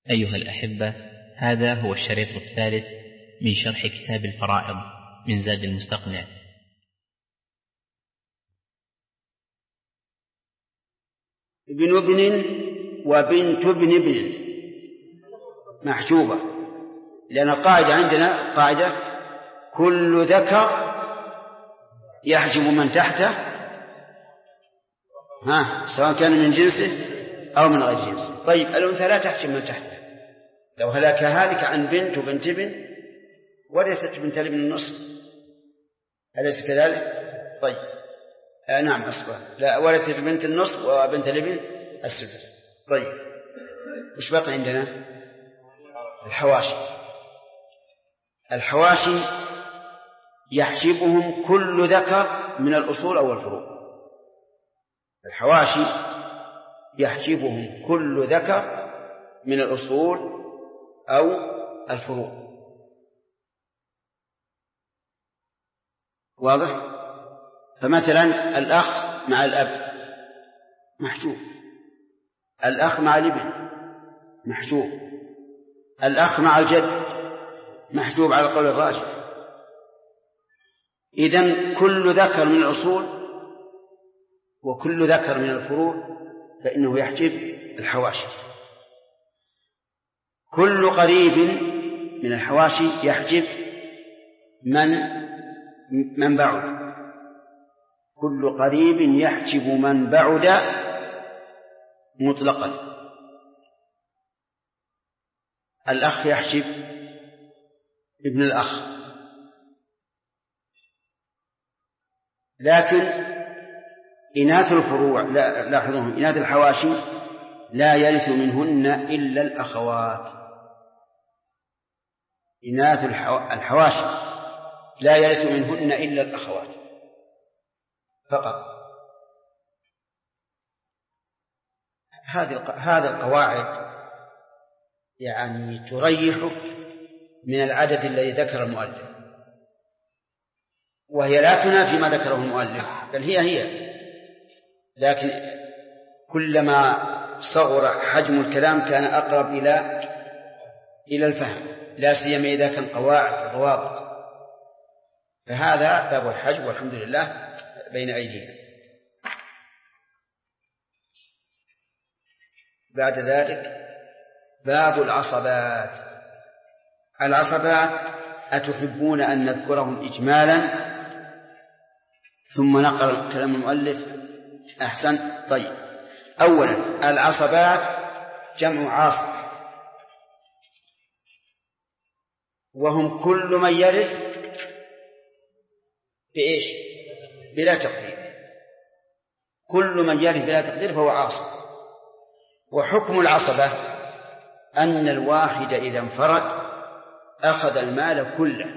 أيها الأحبة، هذا هو الشريط الثالث من شرح كتاب الفرائض من زاد المستقنع. ابن ابن وبنت ابن ابن محجوبة، لأن القاعدة عندنا قاعدة كل ذكر يحجب من تحته سواء كان من جنسه أو من غير جنسه. طيب الأنثى لا تحجب من تحته، لو هلك هالك عن بنت وبنت ابن وليست بنت ابن النصف، أليس كذلك؟ طيب نعم أصبح لا، وليست بنت النصف وبنت الابن السدس. طيب وش بقي عندنا؟ الحواشي يحجبهم كل ذكر من الأصول أو الفروع. الحواشي يحجبهم كل ذكر من الأصول أو الفروع. واضح؟ فمثلا الأخ مع الأب محجوب، الأخ مع الابن محجوب، الأخ مع الجد محجوب على القول الراجح. إذن كل ذكر من الأصول وكل ذكر من الفروع فإنه يحجب الحواشي. كل قريب من الحواشي يحجب من بعد، كل قريب يحجب من بعد مطلقا. الأخ يحجب ابن الأخ، لكن إناث الفروع لاحظوهم، إناث الحواشي لا يرث منهن إلا الأخوات. إناث الحواشي لا يرث منهن إلا الأخوات فقط. هذه القواعد يعني تريحك من العدد الذي ذكر المؤلف، وهي لا تنافي ما ذكره المؤلف، بل هي لكن كلما صغر حجم الكلام كان أقرب إلى الفهم، لا سيما إذا كان قواعد وضوابط. فهذا باب الحجب والحمد لله بين أيدينا. بعد ذلك باب العصبات. العصبات أتحبون أن نذكرهم إجمالا ثم نقرأ كلام المؤلف؟ أحسن. طيب أولا العصبات جمع عاصب، وهم كل من يرث بإيش؟ بلا تقدير. كل من يرث بلا تقدير فهو عاصب. وحكم العصبة أن الواحد إذا انفرد أخذ المال كله،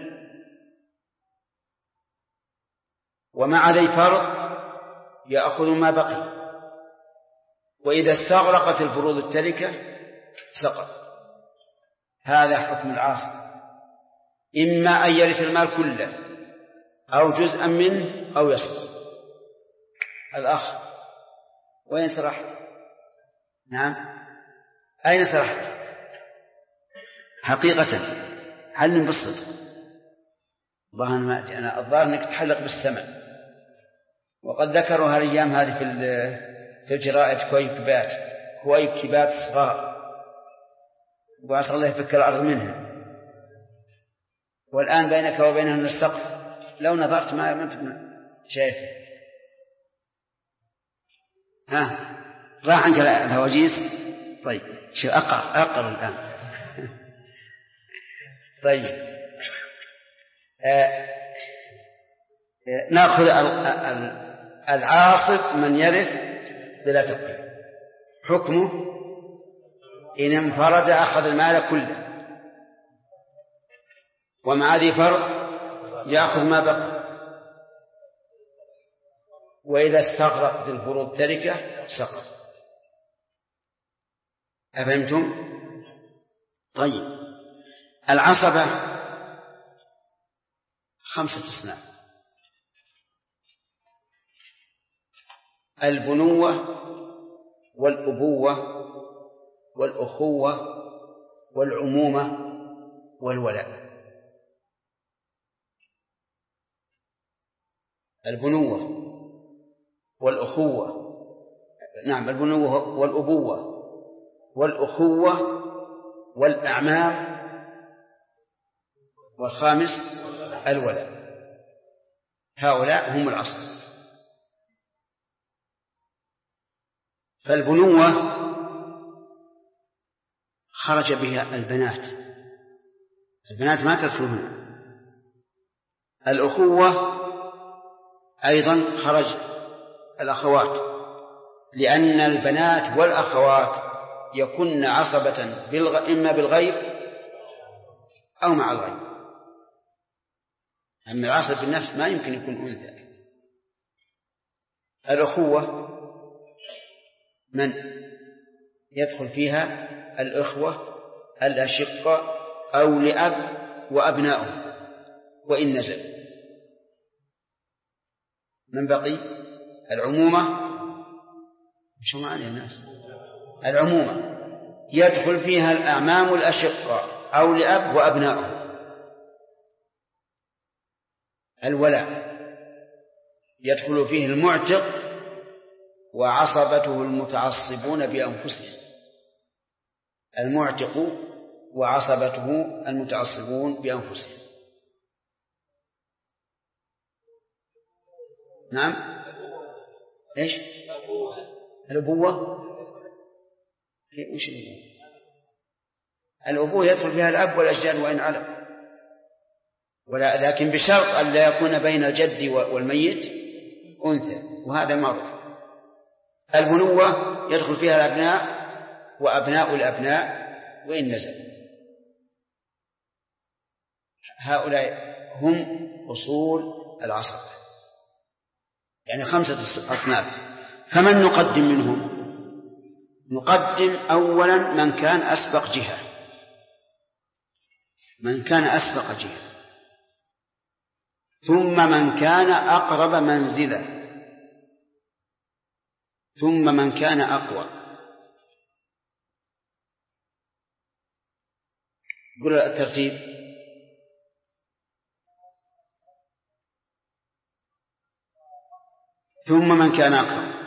ومع ذي فرض يأخذ ما بقي، وإذا استغرقت الفروض التركة سقط. هذا حكم العاصب، إما أن يرث المال كله أو جزءا منه أو يسقط. الأخ وين سرحت؟ نعم أين سرحت؟ حقيقة هل ننبسط؟ والله أنا الظاهر أنك تحلق بالسمع. وقد ذكروا هالأيام هذه في الجرائد كويكبات صغار، وأسأل الله يفك الأرض منها، والآن بينك وبينهم السقف، لو نظرت ما أنت شايف. راح عنك الهواجيس. طيب شو أقر الآن. طيب نأخذ العاصب من يرث بلا تقدير. حكمه إن انفرد أخذ المال كله، ومع ذي فرض يأخذ ما بقى، وإذا استغرقت الفروض تركة سقط. أفهمتم؟ طيب العصبة 5 أصناف: البنوة والأبوة والأخوة والعمومة والولاء. البنوة والأخوة، نعم البنوة والأبوة والأخوة والأعمام، والخامس الولاء. هؤلاء هم الأصل. فالبنوة خرج بها البنات ما تدخلون. الأخوة أيضا خرج الأخوات، لأن البنات والأخوات يكن عصبة إما بالغيب أو مع الغيب. أما العصب بالنفس ما يمكن يكون أنثى. الأخوة من يدخل فيها؟ الإخوة الأشقة أو لأب وأبنائهم وإن نزل. من بقي؟ العمومة. شو معنى يا ناس؟ العمومة يدخل فيها الأعمام الأشقة أو لأب وأبنائهم. الولاء يدخل فيه المعتق وعصبته المتعصبون بأنفسهم. المعتق وعصبته المتعصبون بأنفسهم. نعم. إيش؟ الأبوة. وش الأبوة يدخل فيها الأب والأجداد وإن علم، لكن بشرط أن لا يكون بين الجد والميت أنثى، وهذا معروف. البنوة يدخل فيها الأبناء وأبناء الأبناء وإن نزل. هؤلاء هم أصول العصر، يعني 5 أصناف. فمن نقدم منهم؟ نقدم أولا من كان أسبق جهة، ثم من كان أقرب منزلة، ثم من كان أقوى. قل الترتيب: ثم من كان أقرب،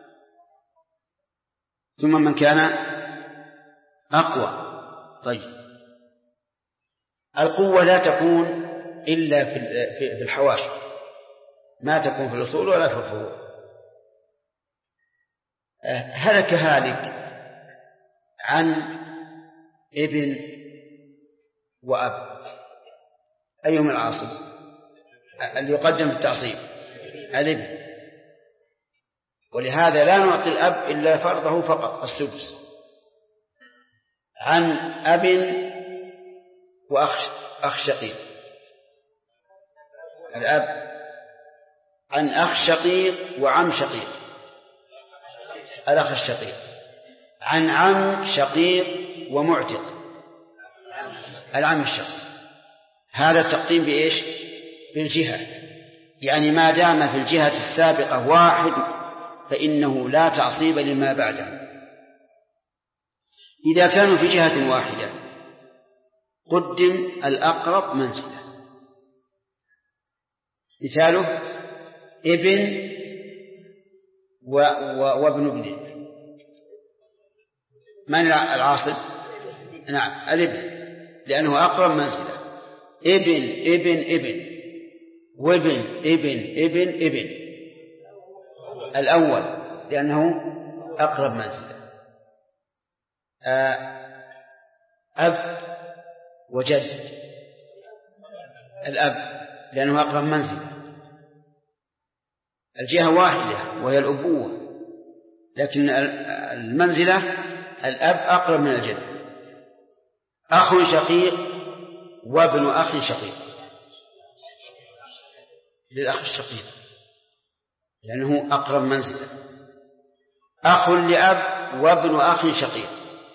ثم من كان أقوى. طيب، القوة لا تكون إلا في الحواشي، ما تكون في الأصول ولا في الفروع. هلك هالك عن ابن وأب، أيهم العاصب؟ اللي يقدم بالتعصيب الابن، ولهذا لا نعطي الأب إلا فرضه فقط 1/6. عن أب وأخ شقيق، الأب عن أخ شقيق وعم شقيق، الأخ الشقيق عن عم شقيق ومعتق، العم الشقيق. هذا التقديم بإيش؟ بالجهة، يعني ما دام في الجهة السابقة واحد فإنه لا تعصيب لما بعده. إذا كانوا في جهة واحدة قدم الأقرب منزلة. مثاله ابن وابن ابن. من العاصب؟ نعم الابن، لأنه أقرب منزلة. ابن ابن ابن وابن ابن ابن ابن، الأول لأنه أقرب منزلة. أب وجد، الأب لأنه أقرب منزلة. الجهة واحدة وهي الأبوة، لكن المنزلة الأب أقرب من الجد. أخ شقيق وابن أخ شقيق، للأخ الشقيق لأنه أقرب منزلة. أخ لأب وابن أخ شقيق،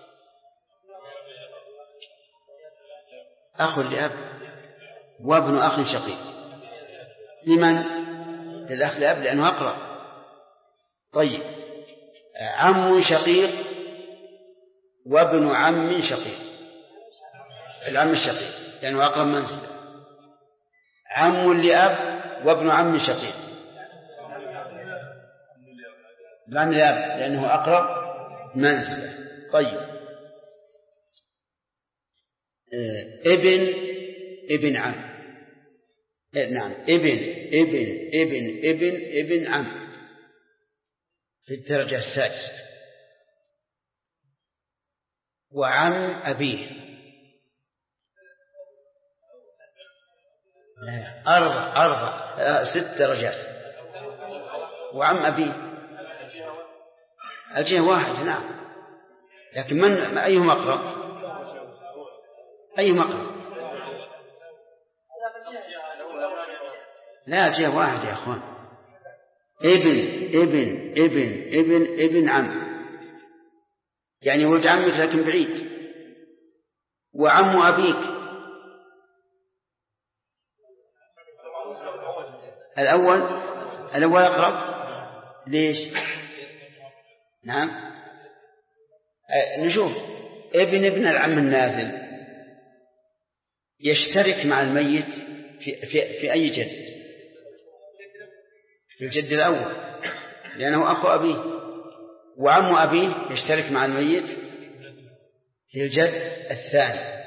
أخ لأب وابن أخ شقيق. لمن؟ للأخ لأب لأنه أقرب. طيب، عم شقيق وابن عم شقيق، العم الشقيق لأنه أقرب منزلة. عم لأب وابن عم شقيق. العم لأب لأنه أقرب منزلة. طيب ابن عم. نعم ابن عم في الدرجة السادسة. وعم أبيه ست درجات. وعم أبيه الجهة واحد نعم، لكن من أيهم أقرب؟ أيهم أقرب؟ لا جهة واحد يا أخوان. ابن عم يعني ولد عمك لكن بعيد. وعم أبيك الأول أقرب. ليش؟ نعم نشوف. ابن العم النازل يشترك مع الميت في أي جد؟ في الجد الأول لأنه أخو أبيه. وعم أبيه يشترك مع الميت في الجد الثاني،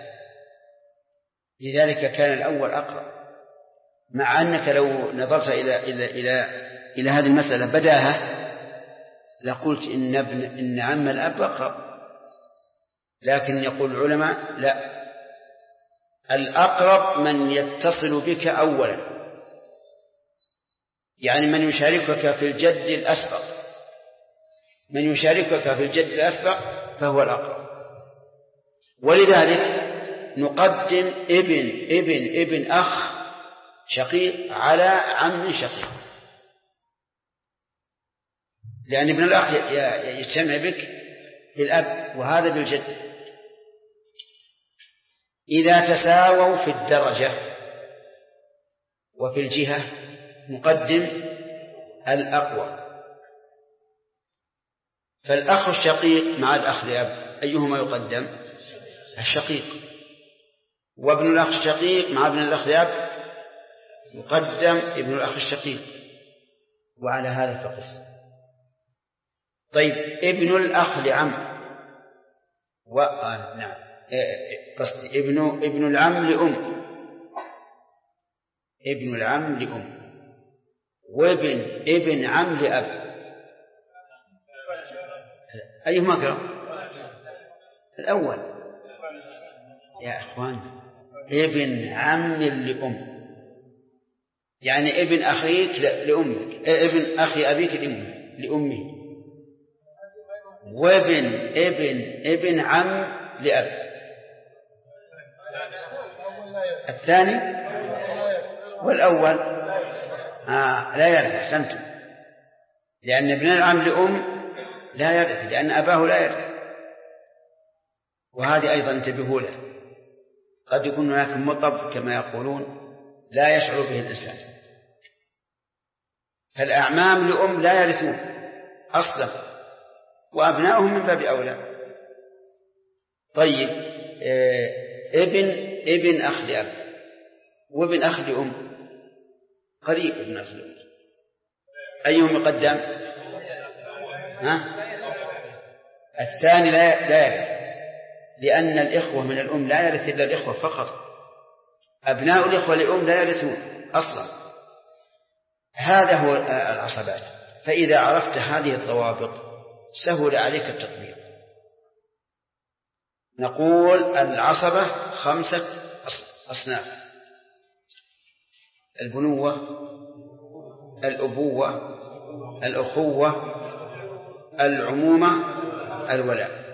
لذلك كان الأول أقرب. مع أنك لو نظرت إلى هذه المسألة بداهة لقلت إن عم الأب أقرب، لكن يقول العلماء لا، الأقرب من يتصل بك أولا، يعني من يشاركك في الجد الأسبق. من يشاركك في الجد الأسبق فهو الأقرب. ولذلك نقدم ابن أخ شقيق على عم شقيق، لأن ابن الأخ يجتمع بك بالأب وهذا بالجد. إذا تساووا في الدرجة وفي الجهة نقدم الأقوى. فالأخ الشقيق مع الأخ لأب أيهما يقدم؟ الشقيق. وابن الأخ الشقيق مع ابن الأخ لأب يقدم ابن الأخ الشقيق. وعلى هذا فقس. طيب ابن الأخ لعم نعم قصدي ابن العم لأم. ابن العم لأم ابن عم لأب أيهما أقرب؟ الأول يا أخوان. ابن عم لأم يعني ابن أخيك لأمك، ابن أخي أبيك لأمه. ابن عم لأب. الثاني والأول لا يرث. أحسنتم، لأن ابن العم لأم لا يرث لأن أباه لا يرث. وهذه أيضا انتبهوا له، قد يكون هناك مطب كما يقولون لا يشعر به الإنسان. فالأعمام لأم لا يرثون أصلا، وأبناؤهم من باب أولى. طيب ابن أخ لأب وابن أخ لأم قريب. ابن أخ لأم أيهم يقدم؟ الثاني لا يرث، لأن الإخوة من الأم لا يرث إلا الإخوة فقط. أبناء الإخوة لأم لا يرثون أصلا. هذا هو العصبات. فإذا عرفت هذه الضوابط سهل عليك التطبيق. نقول العصبة 5 أصناف: البنوة، الأبوة، الأخوة، العمومة، الولاء.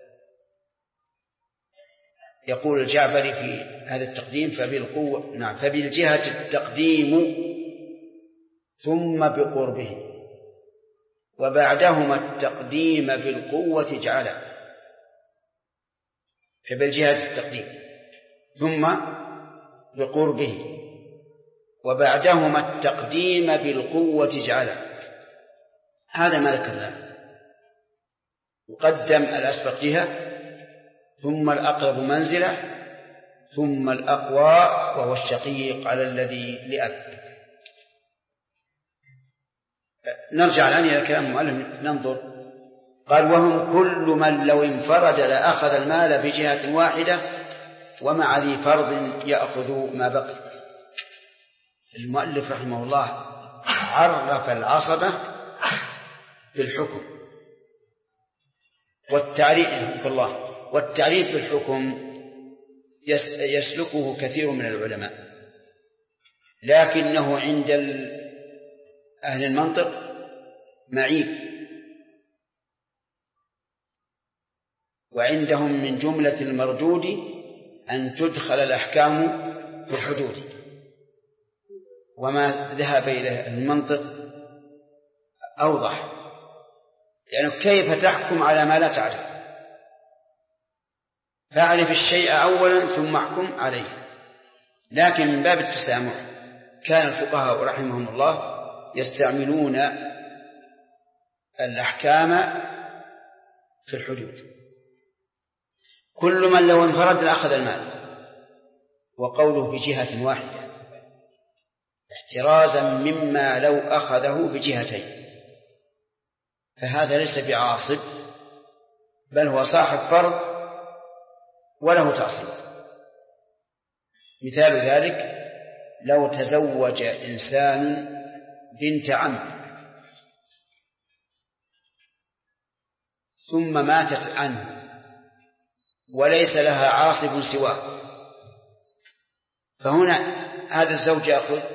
يقول الجعفري في هذا التقديم فبالجهة التقديم ثم بقربه، وبعدهما التقديم بالقوة اجعلا. فبالجهة التقديم ثم بقربه وبعدهما التقديم بالقوة اجعلا. هذا ما ذكرناه. يقدم الأسبق جهة ثم الأقرب منزلة ثم الأقوى وهو الشقيق على الذي لأب. نرجع الآن إلى كلام المؤلف ننظر. قال وهم كل من لو انفرد لأخذ المال بجهة واحدة ومع ذي فرض يأخذ ما بقي. المؤلف رحمه الله عرف العصبة بالحكم والتعريف بالحكم يسلكه كثير من العلماء، لكنه عند أهل المنطق معيب، وعندهم من جملة المردود أن تدخل الأحكام في الحدود، وما ذهب إليه المنطق أوضح، لأنه كيف تحكم على ما لا تعرف؟ فاعرف الشيء أولا ثم احكم عليه. لكن من باب التسامح كان الفقهاء رحمهم الله يستعملون الأحكام في الحدود. كل من لو انفرد لأخذ المال، وقوله بجهة واحدة احترازا مما لو أخذه بجهتين، فهذا ليس بعاصب، بل هو صاحب فرض وله تعصيب. مثال ذلك لو تزوج إنسان بنت عم ثم ماتت عنه وليس لها عاصب سواه، فهنا هذا الزوج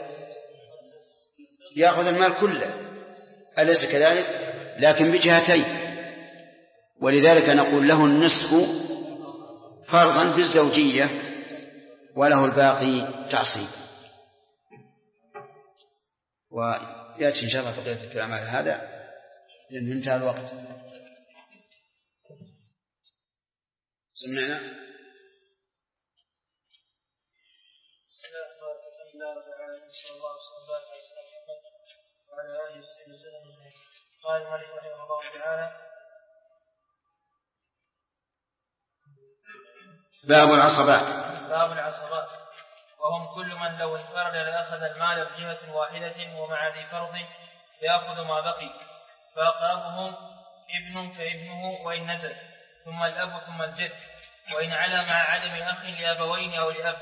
يأخذ المال كله، أليس كذلك؟ لكن بجهتين، ولذلك نقول له النصف فرضا بالزوجية وله الباقي تعصيب. ويأتي إن شاء الله بقية الكلام على هذا لأن انتهى الوقت. سمعنا قال المؤلف رحمه الله تعالى باب العصبات. وهم كل من لو انفرد لأخذ المال بجهة واحدة ومع ذي فرض يأخذ ما بقي، فأقربهم ابن فابنه وإن نزل، ثم الأب ثم الجد، وإن علا مع عدم أخ لأبوين أو لأب،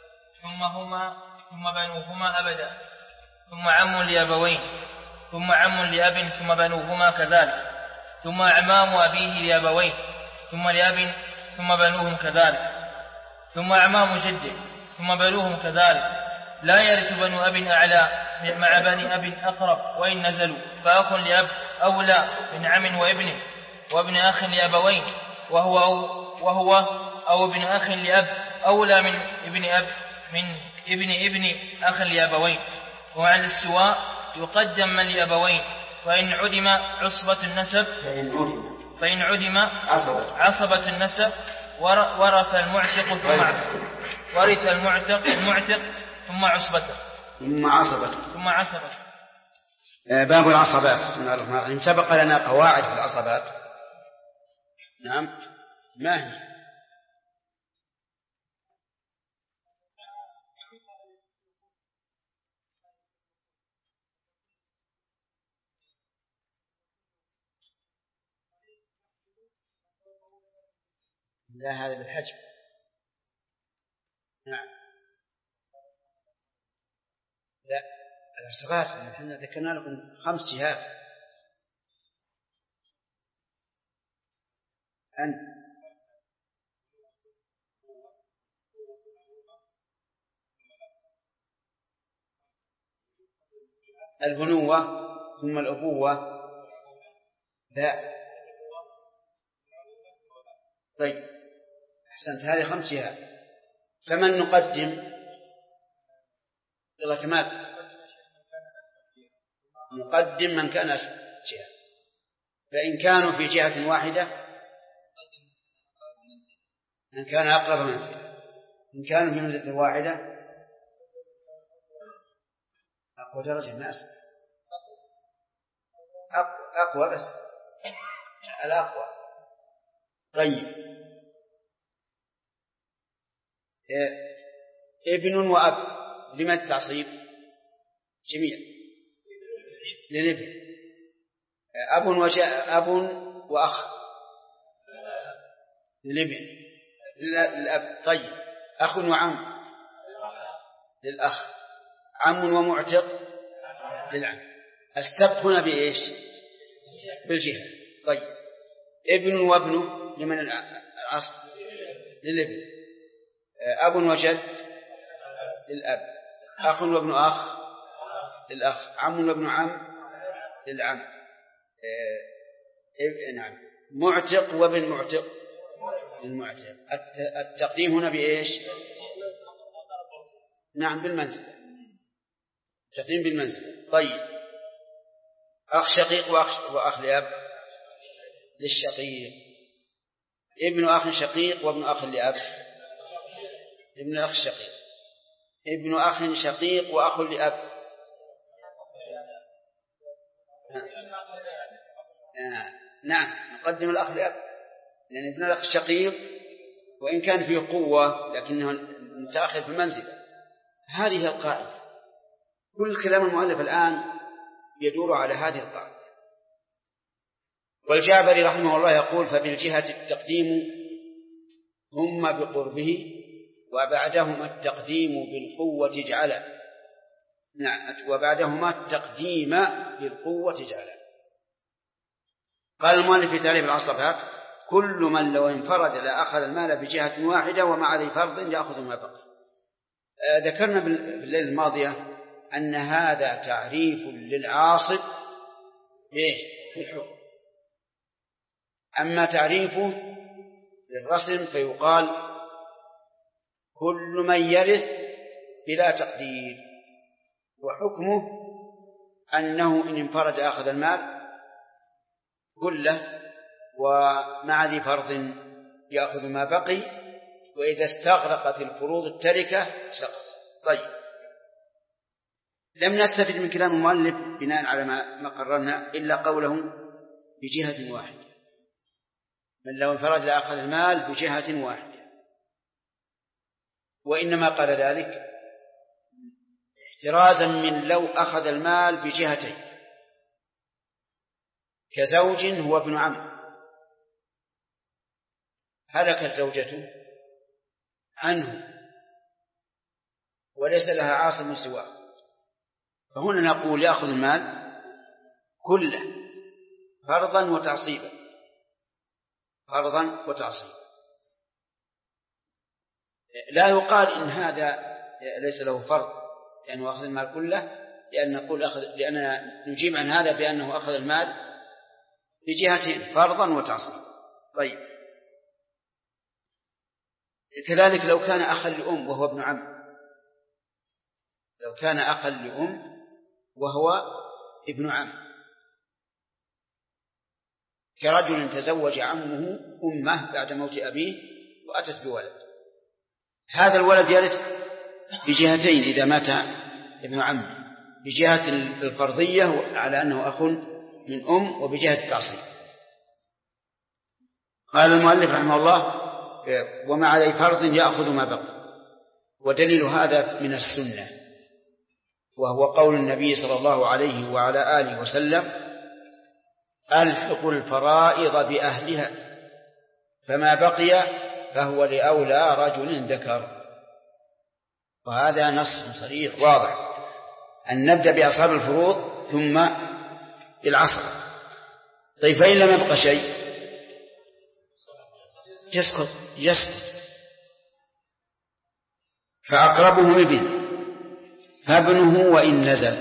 ثم بنوهما أبدا، ثم عم لأبوين، ثم عم لأب، ثم بنوهما كذلك، ثم أعمام أبيه لأبوين، ثم لأب، ثم بنوهم كذلك، ثم أعمام جده، ثم بنوهم كذلك. لا يرث بنو أب أعلى مع بني أب أقرب وإن نزلوا، فأخ لأب أولى من عم وابنه، وابن أخ لأبوين، وهو أو ابن أخ لأب أولى من ابن أخ لأبوين. وعلى السواء يقدم من لأبوين، فإن عدم عصبة النسب ورث المعتق ثم عصبته. باب العصبات. بسم الله الرحمن الرحيم. سبق لنا قواعد في العصبات. نعم، ما هي؟ لا، هذا بالحجم. نعم، لا، العصبات نحن ذكرنا لكم 5 جهات. أنت البنوة ثم الأبوة. لا، طيب أحسنت، هذه 5 جهات. فمن نقدم؟ يلا كمال. نقدم من كان أسفل جهة، فإن كانوا في جهة واحدة من كان أقرب منزلة، إن كانوا في منزلة واحدة أقوى درجة ما أسفل، أقوى بس الأقوى. طيب ابن وأب، لمن التعصيب؟ جميع للابن. أب وأخ للابن للأب. طيب أخ وعم للأخ، عم ومعتق للعم. السبق هنا بإيش؟ بالجهة. طيب ابن وابنه لمن العصب؟ للابن. أب وجد للأب، أخ وابن أخ للأخ، عم وابن عم للعم. نعم. معتق وابن معتق للمعتق. التقديم هنا بإيش؟ نعم بالمنزل، تقديم بالمنزل. طيب أخ شقيق وأخ لأب للشقيق. ابن أخ شقيق وابن أخ لأب ابن أخ شقيق. ابن أخ شقيق وأخ لأب نعم نقدم الأخ لأب، لأن ابن الأخ الشقيق وإن كان فيه قوة لكنه متأخر في المنزل. هذه القاعدة، كل كلام المؤلف الآن يدور على هذه القاعدة. والجعبري رحمه الله يقول: فبالجهة التقديم هم بقربه وبعدهما التقديم بالقوة اجعلا. نعم، وبعدهما التقديم بالقوة اجعلا. قال المؤلف في تعريف العصبات: كل من لو انفرد لأخذ المال بجهة واحدة ومع ذي فرض يأخذ ما بقي. ذكرنا في الليلة الماضية أن هذا تعريف للعاصب في الحكم. أما تعريفه للرسم فيقال: كل من يرث بلا تقدير، وحكمه أنه إن انفرد أخذ المال كله ومع ذي فرض يأخذ ما بقي، وإذا استغرقت الفروض التركة سقط. طيب، لم نستفد من كلام المؤلف بناء على ما قررنا إلا قوله بجهة واحدة. من لو انفرد لأخذ المال بجهة واحدة، وإنما قال ذلك احترازا من لو أخذ المال بجهتين، كزوج هو ابن عم هلكت زوجته عنه وليس لها عاصم سواه، فهنا نقول يأخذ المال كله فرضا وتعصيبا، فرضا وتعصيبا. لا يقال إن هذا ليس له فرض لأنه أخذ المال كله، لأننا نجيب عن هذا بأنه أخذ المال بجهتين فرضا وتعصيبا. طيب، كذلك لو كان أخا لأم وهو ابن عم، لو كان أخا لأم وهو ابن عم، كرجل تزوج عمه أمه بعد موت أبيه وأتت بولد، هذا الولد يرث بجهتين إذا مات ابن عم، بجهة الفرضية على أنه أخ من أم، وبجهة التعصيب. قال المؤلف رحمه الله: ومع ذي فرض يأخذ ما بقي. ودليل هذا من السنة، وهو قول النبي صلى الله عليه وعلى آله وسلم: ألحق الفرائض بأهلها فما بقي فهو لأولى رجل ذكر. وهذا نص صريح واضح أن نبدأ بأصحاب الفروض ثم العصر. طيب، فإن لم يبقى شيء يسقط. فأقربهم ابن فابنه وإن نزل.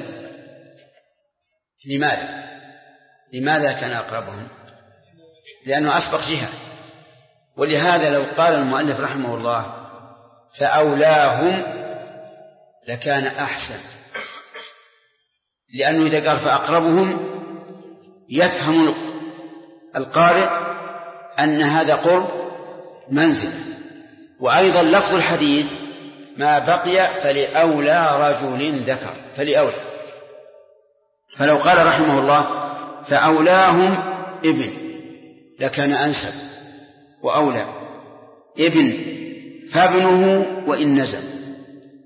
لماذا كان أقربهم؟ لأنه أسبق جهة. ولهذا لو قال المؤلف رحمه الله فأولاهم لكان أحسن، لأنه إذا قال فأقربهم يفهم القارئ أن هذا قرب منزل. وأيضا لفظ الحديث ما بقي فلأولى رجل ذكر، فلأولى. فلو قال رحمه الله فأولاهم ابن لكان أنسب وأولى، ابن فابنه وإن نزل.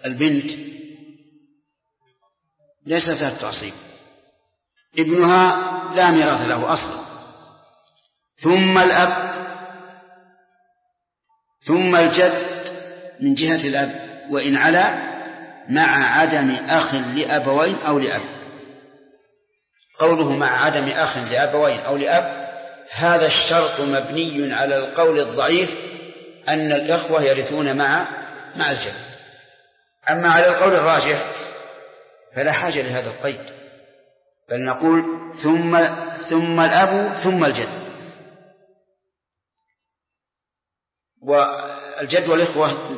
البنت ليس لها التعصيب، ابنها لا ميراث له أصلا، ثم الأب، ثم الجد من جهة الأب وإن علا، مع عدم أخ لأبوين أو لأب. قوله مع عدم أخ لأبوين أو لأب، هذا الشرط مبني على القول الضعيف أن الإخوة يرثون مع الجد. أما على القول الراجح فلا حاجة لهذا القيد، بل نقول ثم الأب ثم الجد. والجد والإخوة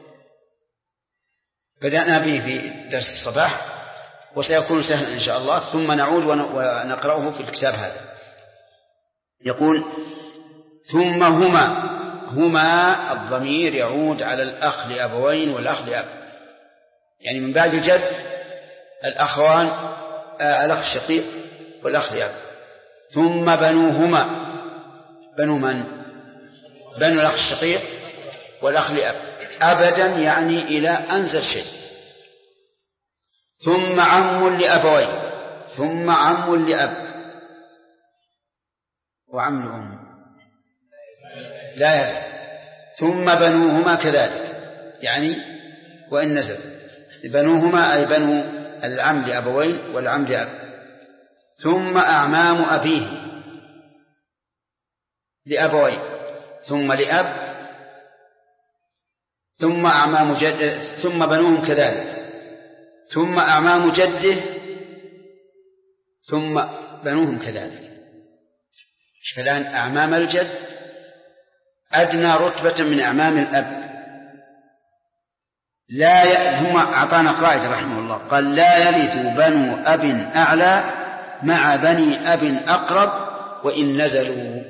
بدأنا به في درس الصباح وسيكون سهلا إن شاء الله، ثم نعود ونقرأه في الكتاب هذا. يقول ثم هما الضمير يعود على الأخ لأبوين والأخ لأب، يعني من بعد الجد الأخوان، الأخ الشقيق والأخ لأب. ثم بنوهما، بنو من؟ بنو الأخ الشقيق والأخ لأب أبدا، يعني إلى أنزل شيء. ثم عم لأبوين، ثم عم لأب، وعم لأم لا يرث. ثم بنوهما كذلك، يعني وإن نزل. بنوهما أي بنو العم لأبوين والعم لأب. ثم أعمام أبيه لأبوين ثم لأب، ثم أعمام جد، ثم بنوهم كذلك، ثم أعمام جده، ثم بنوهم كذلك. فالآن أعمام الجد أدنى رتبة من أعمام الأب. هم أعطانا قاعدة رحمه الله، قال لا يرث بنو أب أعلى مع بني أب أقرب وإن نزلوا.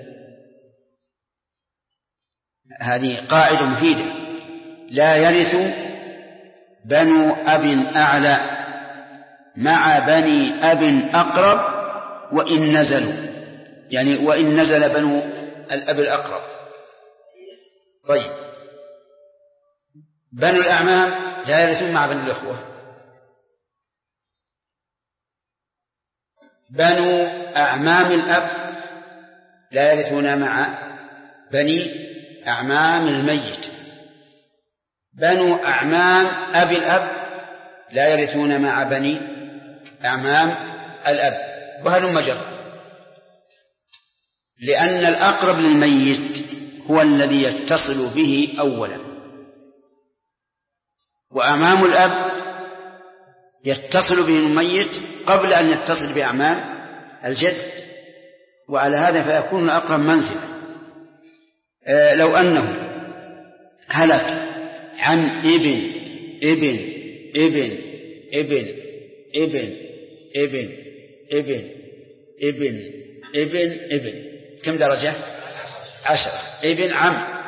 هذه قاعدة مفيدة، لا يرث بنو أب أعلى مع بني أب أقرب وإن نزلوا، يعني وإن نزل بنو الأب الأقرب. طيب، بنو الأعمام لا يرثون مع بني الأخوة. بنو أعمام الأب لا يرثون مع بني أعمام الميت. بنو أعمام أبي الأب لا يرثون مع بني أعمام الأب، وهلم جرا، لأن الأقرب للميت هو الذي يتصل به أولا، وأعمام الأب يتصل به الميت قبل أن يتصل بأعمام الجد، وعلى هذا فيكون الأقرب منزلا. لو أنه هلك عن ابن ابن ابن ابن ابن ابن ابن ابن ابن ابن، كم درجة؟ 10. ابن عم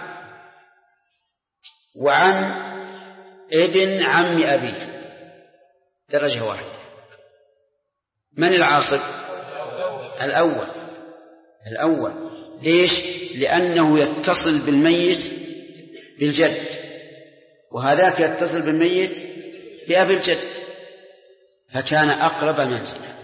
وعن ابن عم أبيه درجة واحدة. من العاصب؟ الأول. ليش؟ لأنه يتصل بالميت بالجد، وهذاك يتصل بالميت بأبي الجد، فكان أقرب منزلة.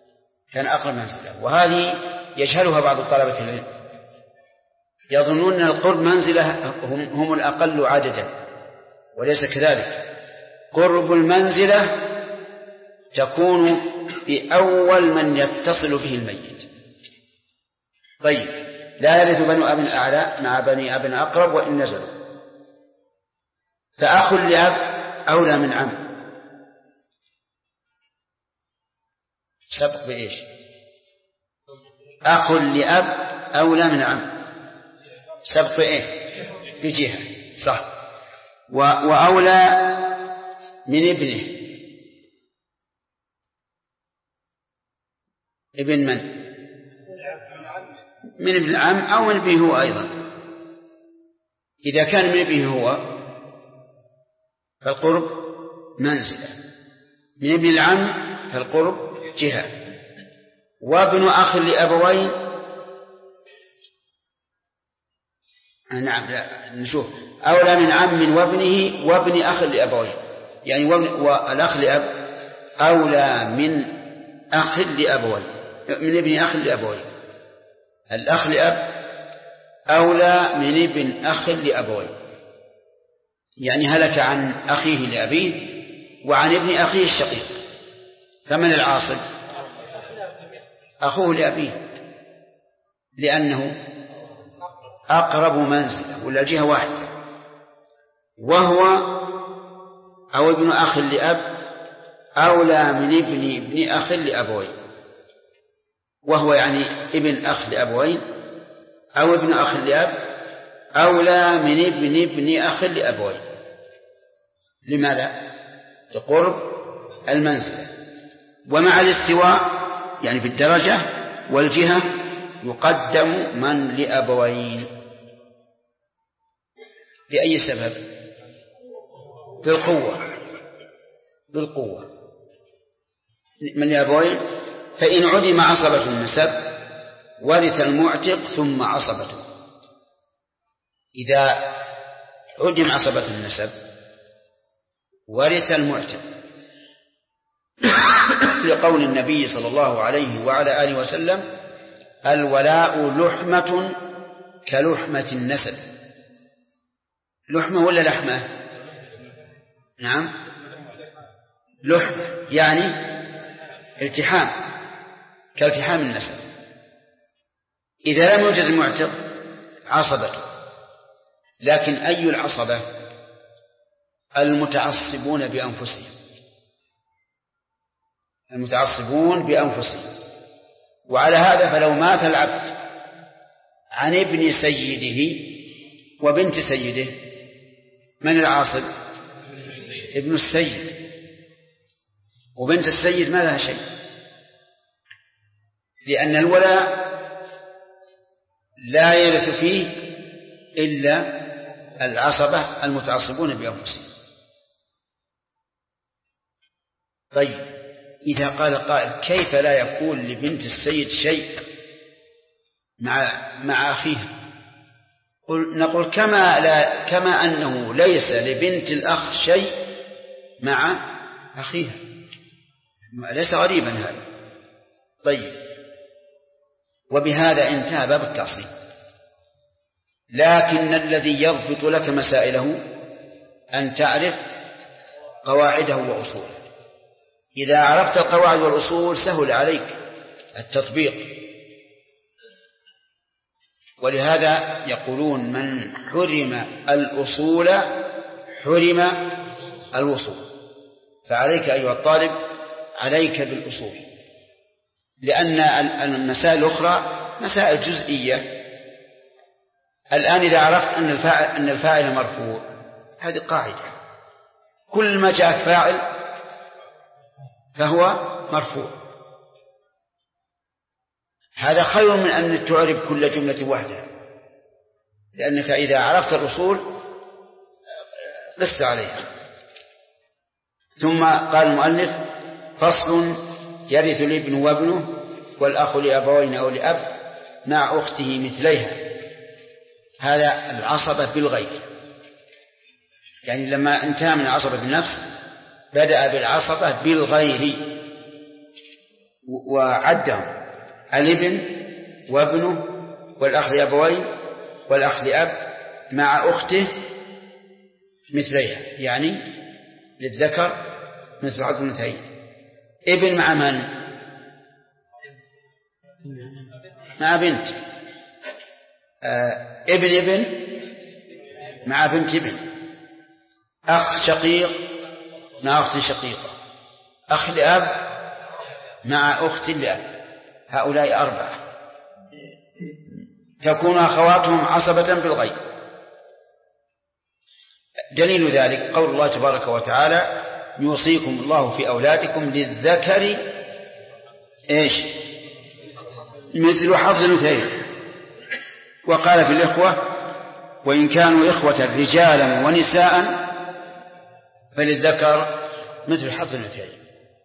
وهذه يجهلها بعض طلبة العلم، يظنون أن القرب منزلة هم الأقل عددا، وليس كذلك. قرب المنزلة تكون بأول من يتصل به الميت. طيب، لا يرث بنو أب أعلى مع بني أب أقرب وإن نزلوا. فأخ لأب أولى من عم. سبق بإيش؟ أخ لأب أولى من عم، سبق بإيه؟ بجهة، صح. وأولى من ابنه. ابن من؟ من ابن العم أو من ابنه هو أيضا. إذا كان من ابنه هو فالقرب منزلة، من ابن العم فالقرب جهة. وابن أخ لأبوين، نعم، نشوف أولى من عم وابنه وابن أخ لأبوين. يعني والأخ لأب أولى من أخ لأبوين، من ابن أخ لأبوين. الأخ لأب أولى من ابن أخ لأبوين، يعني هلك عن أخيه لأبيه وعن ابن أخيه الشقيق، فمن العاصب؟ أخوه لأبيه، لأنه أقرب منزلة ولا جهة واحدة، وهو أو ابن أخ لأب أولى من ابن أخ لأبوين، وهو يعني ابن أخ لأبوين أو ابن أخ لأب أولى من ابن أخ لأبوين. لماذا؟ لقرب المنزلة. ومع الاستواء يعني في الدرجة والجهة يقدم من لأبوين. لأي سبب؟ بالقوة من لأبوين. فإن عدم عصبة النسب ورث المعتق ثم عصبته. إذا عدم عصبة النسب ورث المعتق، لقول النبي صلى الله عليه وعلى آله وسلم: الولاء لحمة كلحمة النسب. لحمة ولا لحمة؟ نعم، لحمة يعني التحام، كالتحام النسب. إذا لم يوجد المعتق عصبته، لكن أي العصبة؟ المتعصبون بأنفسهم. وعلى هذا فلو مات العبد عن ابن سيده وبنت سيده، من العاصب؟ ابن السيد. وبنت السيد ما لها شيء، لأن الولاء لا يرث فيه إلا العصبة المتعصبون بأنفسهم. طيب، إذا قال قائل: كيف لا يكون لبنت السيد شيء مع أخيها؟ نقول كما أنه ليس لبنت الأخ شيء مع أخيها، ليس غريبا هذا. طيب، وبهذا انتهى باب التعصيب. لكن الذي يضبط لك مسائله أن تعرف قواعده وأصوله. إذا عرفت القواعد والأصول سهل عليك التطبيق. ولهذا يقولون: من حرم الأصول حرم الوصول. فعليك أيها الطالب، عليك بالأصول، لأن المسائل الأخرى مسائل جزئية. الآن إذا عرفت أن الفاعل مرفوع، هذه قاعدة: كل ما جاء فاعل فهو مرفوع. هذا خير من أن تعرف كل جملة واحدة، لأنك إذا عرفت الأصول قست عليها. ثم قال المؤلف: فصل: يرث الابن وابنه والأخ لأبوين أو لأب مع أخته مثليها. هذا العصبة بالغير، يعني لما انتهى من العصبة بالنفس بدأ بالعصبة بالغير، وعدهم: الابن وابنه والأخ لأبوين والأخ لأب مع أخته مثليها، يعني للذكر مثل حظ الأنثيين. ابن مع من؟ مع بنت. ابن مع بنت ابن. أخ شقيق مع أخت شقيقة. أخ لأب مع أخت لأب. هؤلاء 4 تكون أخواتهم عصبة بالغير. دليل ذلك قول الله تبارك وتعالى: يوصيكم الله في أولادكم للذكر إيش؟ مثل حظ الأنثيين. وقال في الإخوة: وإن كانوا إخوة رجالا ونساء فللذكر مثل حظ الأنثيين.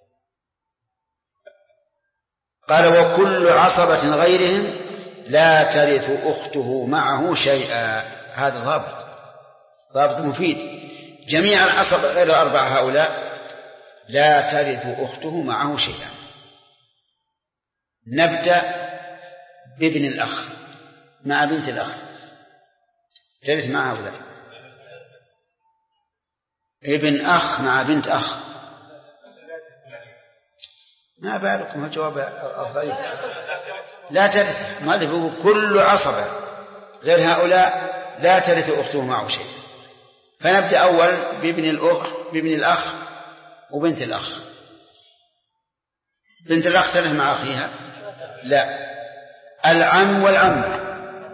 قال: وكل عصبة غيرهم لا ترث أخته معه شيئا. هذا ضابط مفيد. جميع العصبة غير الأربعة هؤلاء لا ترث أخته معه شيئا. نبدأ بابن الأخ مع بنت الأخ، ترث مع هؤلاء. ابن أخ مع بنت أخ، ما بالكم الجواب الضعيف. لا ترث، مؤلفه كل عصبة غير هؤلاء لا ترث أخته معه شيء. فنبدأ أول بابن الأخ وبنت الأخ. بنت الأخ ترث مع أخيها؟ لا. العم والعمة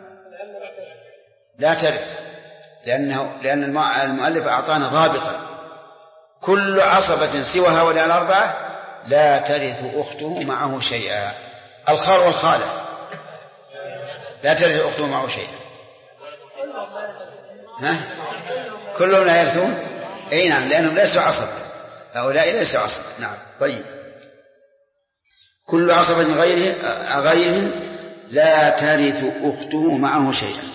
لا ترث، لأن المؤلف أعطانا ضابطا: كل عصبة سوى هؤلاء الأربعة لا ترث أخته معه شيئا. الخال والخالة لا ترث أخته معه شيئا. كلهم لا يرثون؟ أي نعم، لأنهم ليسوا عصبة، هؤلاء ليسوا عصبة. نعم. طيب، كل عصبة غيرهم لا ترث أخته معه شيئا.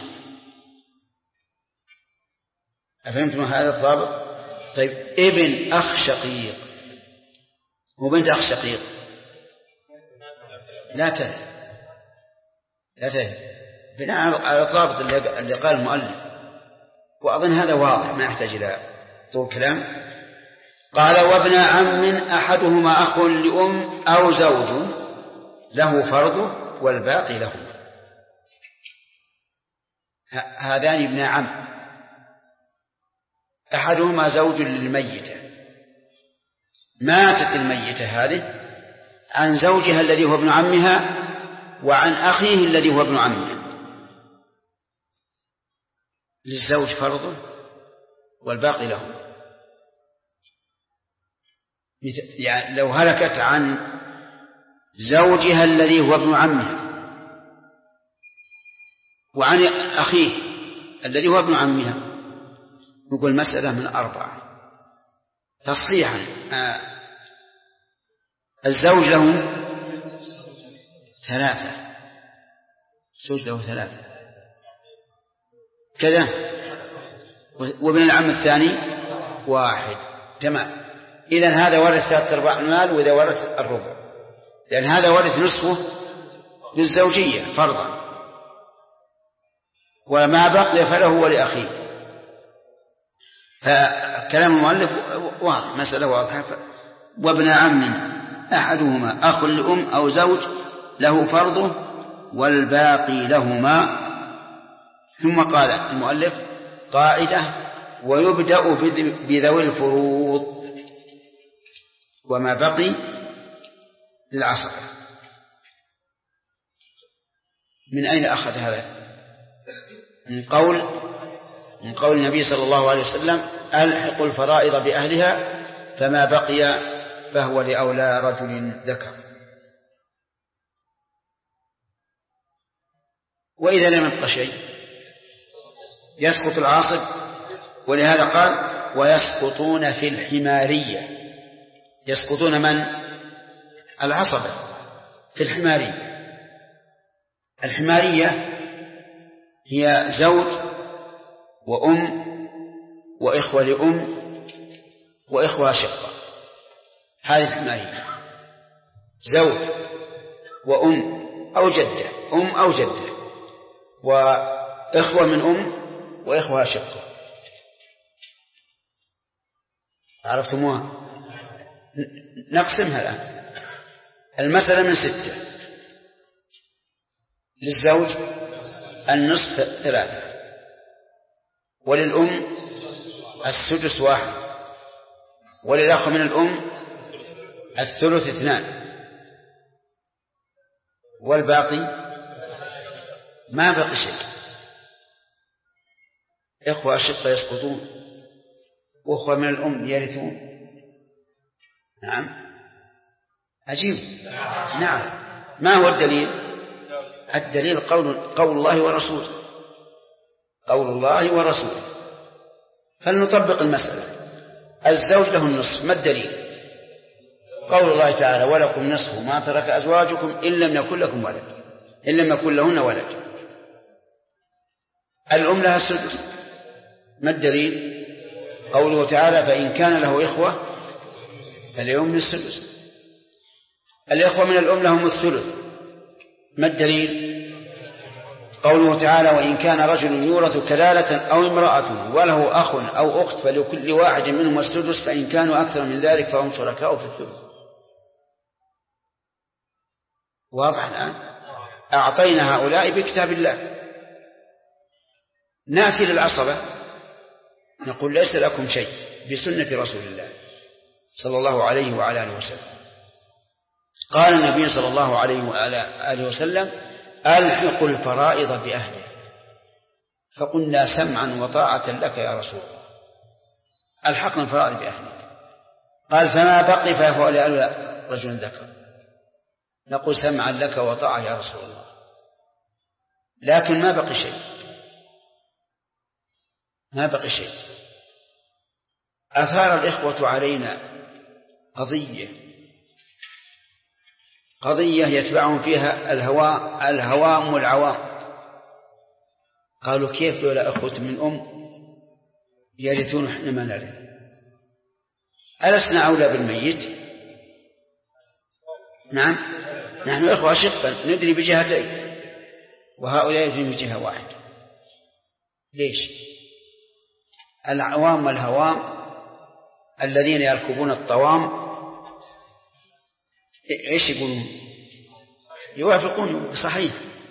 أفهمتم هذا الضابط؟ طيب، ابن أخ شقيق وبنت أخ شقيق لا ترث، بناء على الضابط اللي قال المؤلف، وأظن هذا واضح ما يحتاج إلى طول كلام. قال: وابن عم أحدهما أخ لأم أو زوج له فرضه والباقي له. هذان ابن عم، أحدهما زوج للميتة، ماتت الميتة هذه عن زوجها الذي هو ابن عمها وعن أخيه الذي هو ابن عمها. للزوج فرضه والباقي له. يعني لو هلكت عن زوجها الذي هو ابن عمها وعن أخيه الذي هو ابن عمها، نقول مسألة من 4 تصحيحا. الزوج له 3، الزوج له 3 كذا، وابن العم الثاني 1. تمام. إذن هذا ورث 3/4 المال، وإذا ورث الربع، لأن هذا ورث نصفه للزوجية فرضا، وما بقي فله ولأخيه. فكلام المؤلف واضح، مسألة واضحة. وابن عم أحدهما أخ لأم أو زوج له فرضه والباقي لهما. ثم قال المؤلف: قاعدة: ويبدأ بذوي الفروض وما بقي للعصبة. من أين أخذ هذا؟ من قول النبي صلى الله عليه وسلم: ألحقوا الفرائض بأهلها فما بقي فهو لأولى رجل ذكر. وإذا لم يبق شيء يسقط العاصب، ولهذا قال: ويسقطون في الحمارية. يسقطون من؟ العصبة في الحمارية. الحمارية هي زوج وأم وإخوة لأم وإخوة شقة. هذه الحمارية: زوج وأم أو جدة، أم أو جدة، وإخوة من أم وإخوة شقة. عرفتموها؟ نقسمها الآن. المسألة من 6. للزوج النصف 3، وللأم السدس 1، وللأخ من الأم الثلث 2، والباقي ما بقي شيء. إخوة الشقة يسقطون، وأخوة من الأم يرثون. نعم، عجيب. نعم. ما هو الدليل؟ الدليل قول الله ورسوله، قول الله ورسوله. فلنطبق المسألة. الزوج له النصف، ما الدليل؟ قول الله تعالى: ولكم نصف ما ترك أزواجكم إن لم يكن لكم ولد، إن لم يكن لهن ولد. الأم لها السدس، ما الدليل؟ قوله تعالى فإن كان له إخوة فليوم السدس. الإخوة من الأم لهم الثلث. ما الدليل؟ قوله تعالى وإن كان رجل يورث كلالة أو امرأة وله أخ أو أخت فلكل واحد منهم السدس فإن كانوا أكثر من ذلك فهم شركاء في الثلث. واضح الآن؟ أعطينا هؤلاء بكتاب الله. نأتي للعصبة نقول ليس لكم شيء بسنة رسول الله صلى الله عليه وعلى آله وسلم. قال النبي صلى الله عليه وعلى آله وسلم ألحق الفرائض بأهلها. فقلنا سمعا وطاعة لك يا رسول الله. ألحقنا الفرائض بأهلها. قال فما بقي فهو لأولى رجل ذكر. نقول سمعا لك وطاعة يا رسول الله، لكن ما بقي شيء. ما بقي شيء. أثار الإخوة علينا قضية يتبعهم فيها الهوام والعوام. قالوا كيف دول أخوة من أم يرثون إحنا ما نرث؟ ألسنا أولى بالميت؟ نعم، نحن إخوة أشقة ندري بجهتين وهؤلاء يدرون بجهة واحدة. ليش؟ العوام والهوام الذين يركبون الطوام ايش يقولون؟ يوافقون صحيح.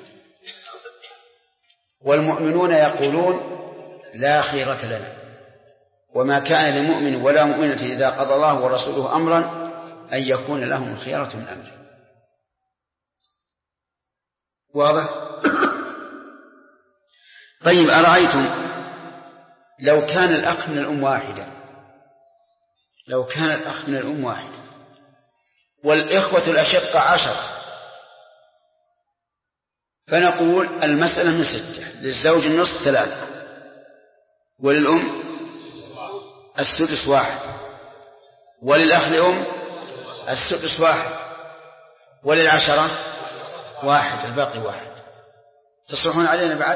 والمؤمنون يقولون لا خيرة لنا وما كان لمؤمن ولا مؤمنة إذا قضى الله ورسوله أمرا أن يكون لهم الخيرة من أمره. واضح؟ طيب أرأيتم لو كان الأخ من الأم واحدة والإخوة الأشقة 10 فنقول المسألة من 6. للزوج النصف 3 وللأم السدس 1 وللأخ لأم السدس 1 وللعشرة 1 الباقي 1. تصرحون علينا بعد؟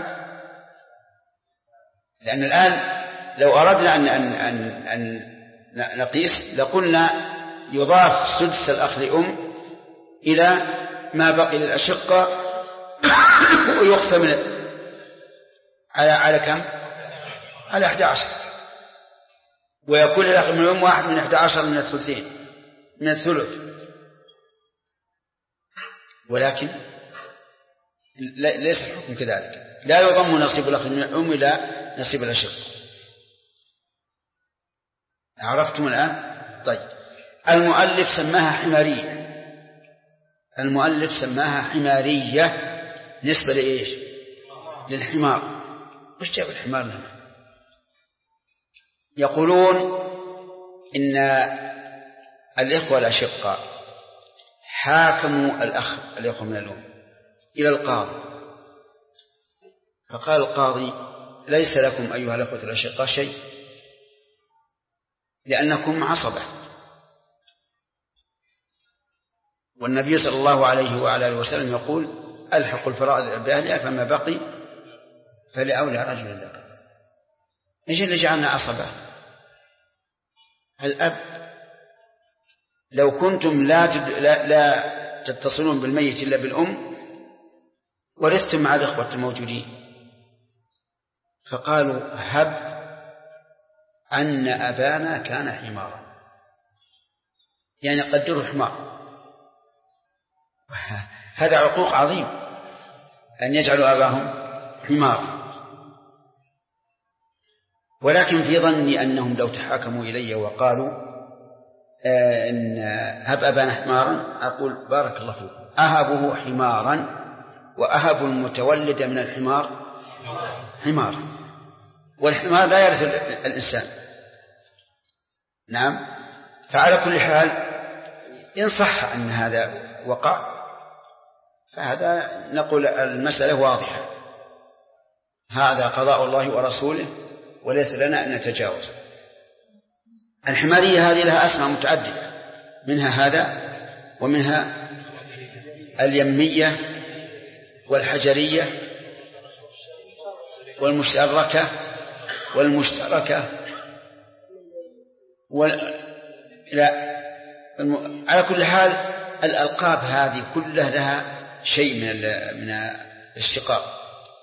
لأن الآن لو أردنا أن نقيس لقلنا يضاف سدس الأخ لأم إلى ما بقي للأشقة ويقسم على كم؟ على 11 ويكون الأخ من الأم 1 من 11 من الثلثين من الثلث. ولكن ليس الحكم كذلك. لا يضم نصيب الأخ من الأم إلى نصيب الأشقة. عرفتم الآن؟ طيب المؤلف سماها حمارية نسبة لإيش؟ للحمار. وش جاب الحمار هنا؟ يقولون إن الإخوة الأشقاء حاكموا الإخوة من الأم إلى القاضي فقال القاضي ليس لكم أيها الأخوة الأشقاء شيء لأنكم عصبة. والنبي صلى الله عليه وعلى آله وسلم يقول ألحق الفرائض بأهلها فما بقي فلأولى رجل ذكر. إيش اللي جعلنا عصبة؟ الأب. لو كنتم لا تتصلون بالميت إلا بالأم ورثتم مع الإخوة الموجودين فقالوا هب أن أبانا كان حمارا، يعني قدروا حمار. هذا عقوق عظيم أن يجعلوا أباهم حمار. ولكن في ظني أنهم لو تحاكموا إلي وقالوا إن هب أبانا حمارا أقول بارك الله فيكم، أهبه حمارا وأهب المتولد من الحمار حمار، والحمار لا يرث الإنسان. نعم. فعلى كل حال إن صح أن هذا وقع فهذا نقول المسألة واضحة، هذا قضاء الله ورسوله وليس لنا أن نتجاوز. الحمارية هذه لها أسماء متعددة، منها هذا ومنها اليمية والحجرية والمشتركة لا على كل حال الألقاب هذه كلها لها شيء من الاشتقاق،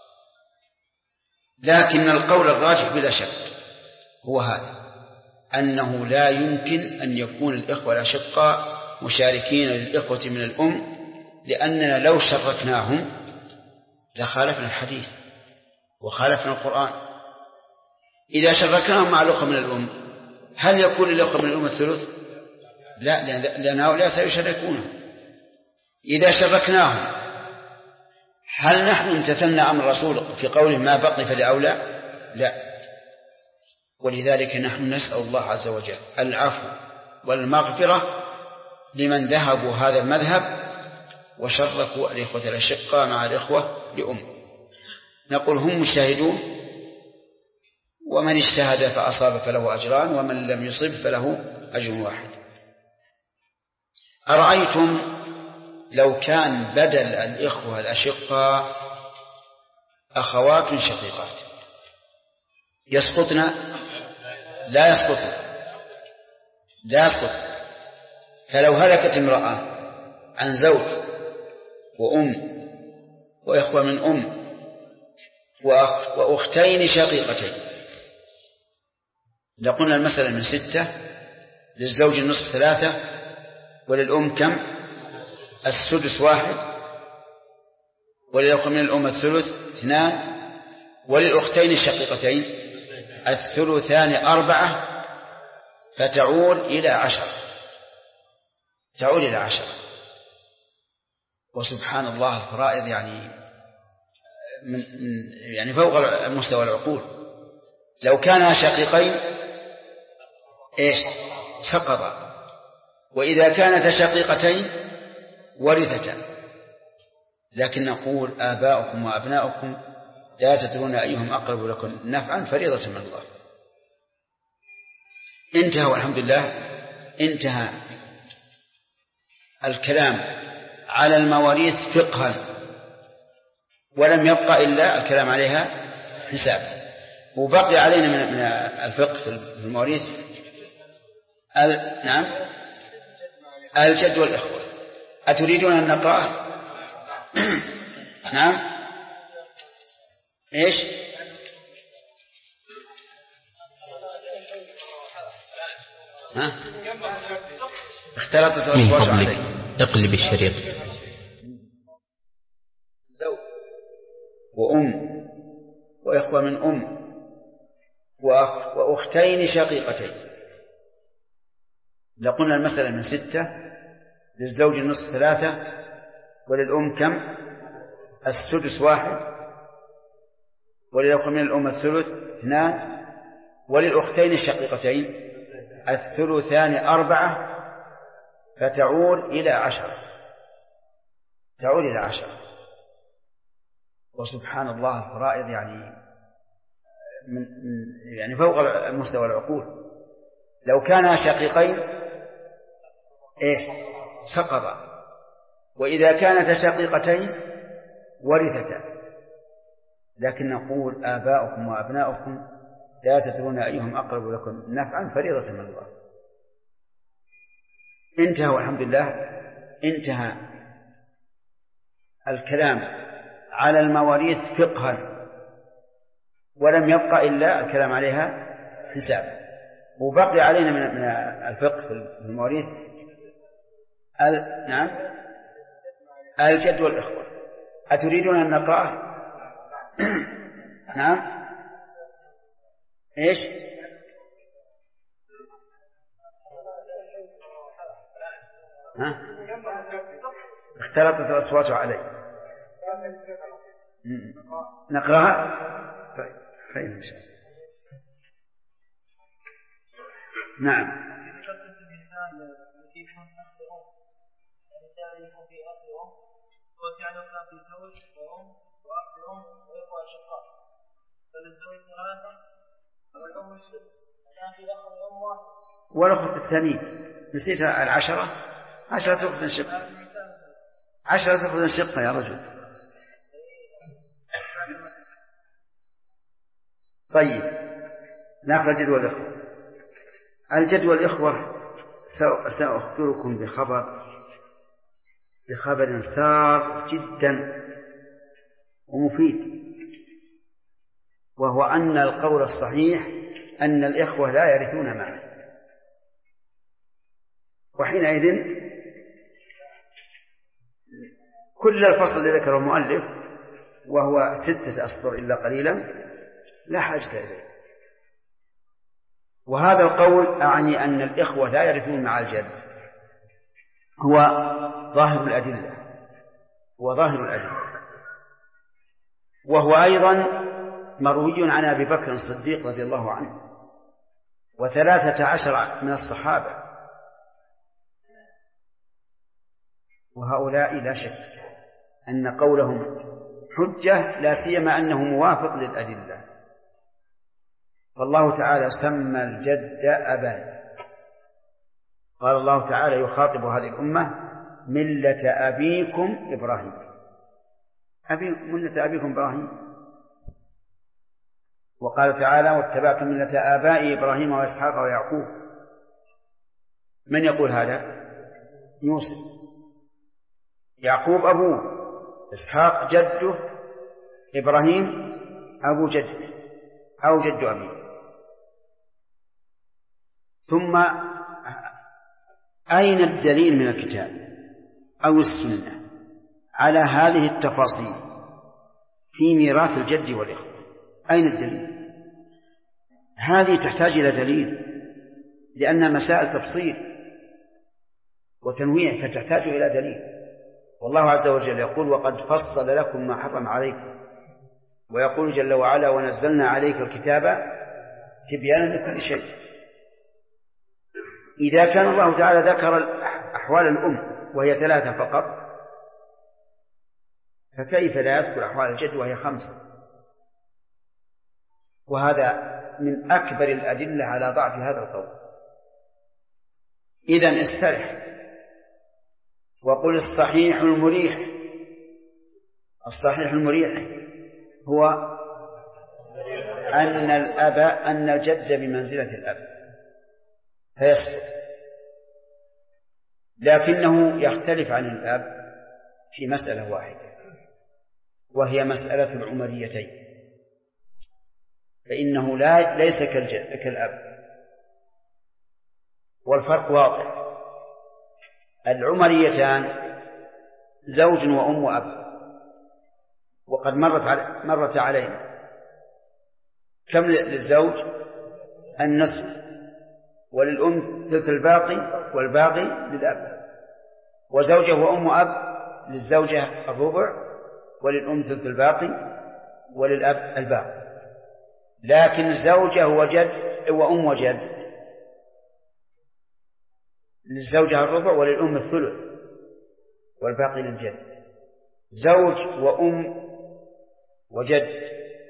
لكن القول الراجح بلا شك هو هذا، أنه لا يمكن أن يكون الإخوة الأشقاء مشاركين للإخوة من الأم، لأننا لو شركناهم لخالفنا الحديث وخالفنا القرآن. إذا شركناهم مع الأخوة من الأم هل يكون للأخوة من الأم الثلث؟ لا، لأن هؤلاء سيشركونه. إذا شركناهم هل نحن امتثلنا أمر الرسول في قوله ما بقي فلأولى؟ لا. ولذلك نحن نسأل الله عز وجل العفو والمغفرة لمن ذهبوا هذا المذهب وشركوا الإخوة الأشقاء مع الإخوة لأم. نقول هم مجتهدون، ومن اجتهد فأصاب فله أجران، ومن لم يصب فله أجر واحد. أرأيتم لو كان بدل الإخوة الأشقاء أخوات شقيقات يسقطن؟ لا يسقطن، لا يسقط. فلو هلكت امرأة عن زوج وأم وإخوة من أم وأختين شقيقتين، لقلنا المسألة من 6، للزوج النصف 3، وللأم كم؟ السدس 1، وللأخوة من الأم الثلث 2، وللأختين الشقيقتين الثلثان 4، فتعود إلى 10. تعود إلى 10. وسبحان الله الفرائض يعني فوق المستوى العقول. لو كانا شقيقين إيش؟ سقط. وإذا كانت شقيقتين ورثتا. لكن نقول آباؤكم وأبناؤكم لا تدرون أيهم أقرب لكم نفعا فريضة من الله. انتهى والحمد لله. انتهى الكلام على المواريث فقها، ولم يبقى إلا الكلام عليها حساب. وبقي علينا من الفقه في المواريث نعم الجد والإخوة. أتريدون أن نقرأ؟ نعم. إيش؟ اختلطت الأصوات عليه. اقلب الشريط. زوج وأم وإخوة من أم وأختين شقيقتين، لقلنا المسألة من 6، للزوج النصف 3، وللأم كم؟ السدس 1، وللأخوة من الأم الثلث 2، وللأختين الشقيقتين الثلثان 4، فتعود إلى 10. تعود إلى 10. وسبحان الله الفرائض يعني فوق المستوى العقول. لو كانا شقيقين إيش؟ سقط. وإذا كانت شقيقتين ورثتا. لكن نقول آباؤكم وأبناؤكم لا تدرون أيهم أقرب لكم نفعا فريضة من الله. انتهى والحمد لله. انتهى الكلام على المواريث فقها، ولم يبقى إلا الكلام عليها حساب. وبقي علينا من الفقه في المواريث نعم الجد والإخوة. أتريدون أن نقرأ؟ نعم. إيش؟ اختلطت الأصوات عليه. نقرأها؟ طيب خير إن شاء الله. نعم. والأخوة الثانية نسيت 10. 10 تأخذ شقة. 10 تأخذ شقة يا رجل. طيب نأخذ الجد والإخوة. الجد والإخوة سأخبركم بخبر سار جدا ومفيد، وهو أن القول الصحيح أن الإخوة لا يرثون معه. وحينئذ كل الفصل الذي ذكره المؤلف وهو 6 أسطر إلا قليلا لا حاجة إليه. وهذا القول أعني أن الإخوة لا يرثون مع الجد هو ظاهر الأدلة، وهو أيضا مروي عن أبي بكر الصديق رضي الله عنه و13 من الصحابة، وهؤلاء لا شك أن قولهم حجة، لا سيما أنه موافق للأدلة. فالله تعالى سمى الجد أبا، قال الله تعالى يخاطب هذه الأمة ملة أبيكم إبراهيم، ملة أبيكم إبراهيم. وقال تعالى واتبعتم ملة آباء إبراهيم وإسحاق ويعقوب. من يقول هذا؟ يوسف. يعقوب أبوه، إسحاق جده، إبراهيم أبو جده أو جد أبيه. ثم أين الدليل من الكتاب أو السنة على هذه التفاصيل في ميراث الجد والإخوة؟ أين الدليل؟ هذه تحتاج إلى دليل، لأن مسائل تفصيل وتنويع فتحتاج إلى دليل. والله عز وجل يقول وقد فصل لكم ما حرم عليكم، ويقول جل وعلا ونزلنا عليك الكتاب تبيانا لكل شيء. إذا كان الله تعالى ذكر أحوال الأم وهي 3 فقط، فكيف لا يذكر أحوال الجد وهي 5؟ وهذا من أكبر الأدلة على ضعف هذا القول. إذن استرح وقل الصحيح المريح. الصحيح المريح هو أن الجد بمنزلة الأب فيسقط، لكنه يختلف عن الأب في مسألة واحدة، وهي مسألة العمريتين، فإنه ليس كالأب، والفرق واضح. العمريتان زوج وأم وأب، وقد مرت علينا. كم للزوج؟ النصف، وللأم ثلث الباقي، والباقي للأب. وزوجة وأم وأب للزوجة الربع، وللأم ثلث الباقي، وللأب الباقي. لكن زوجة وجد وأم وجد للزوجة الربع وللأم الثلث، والباقي للجد. زوج وأم وجد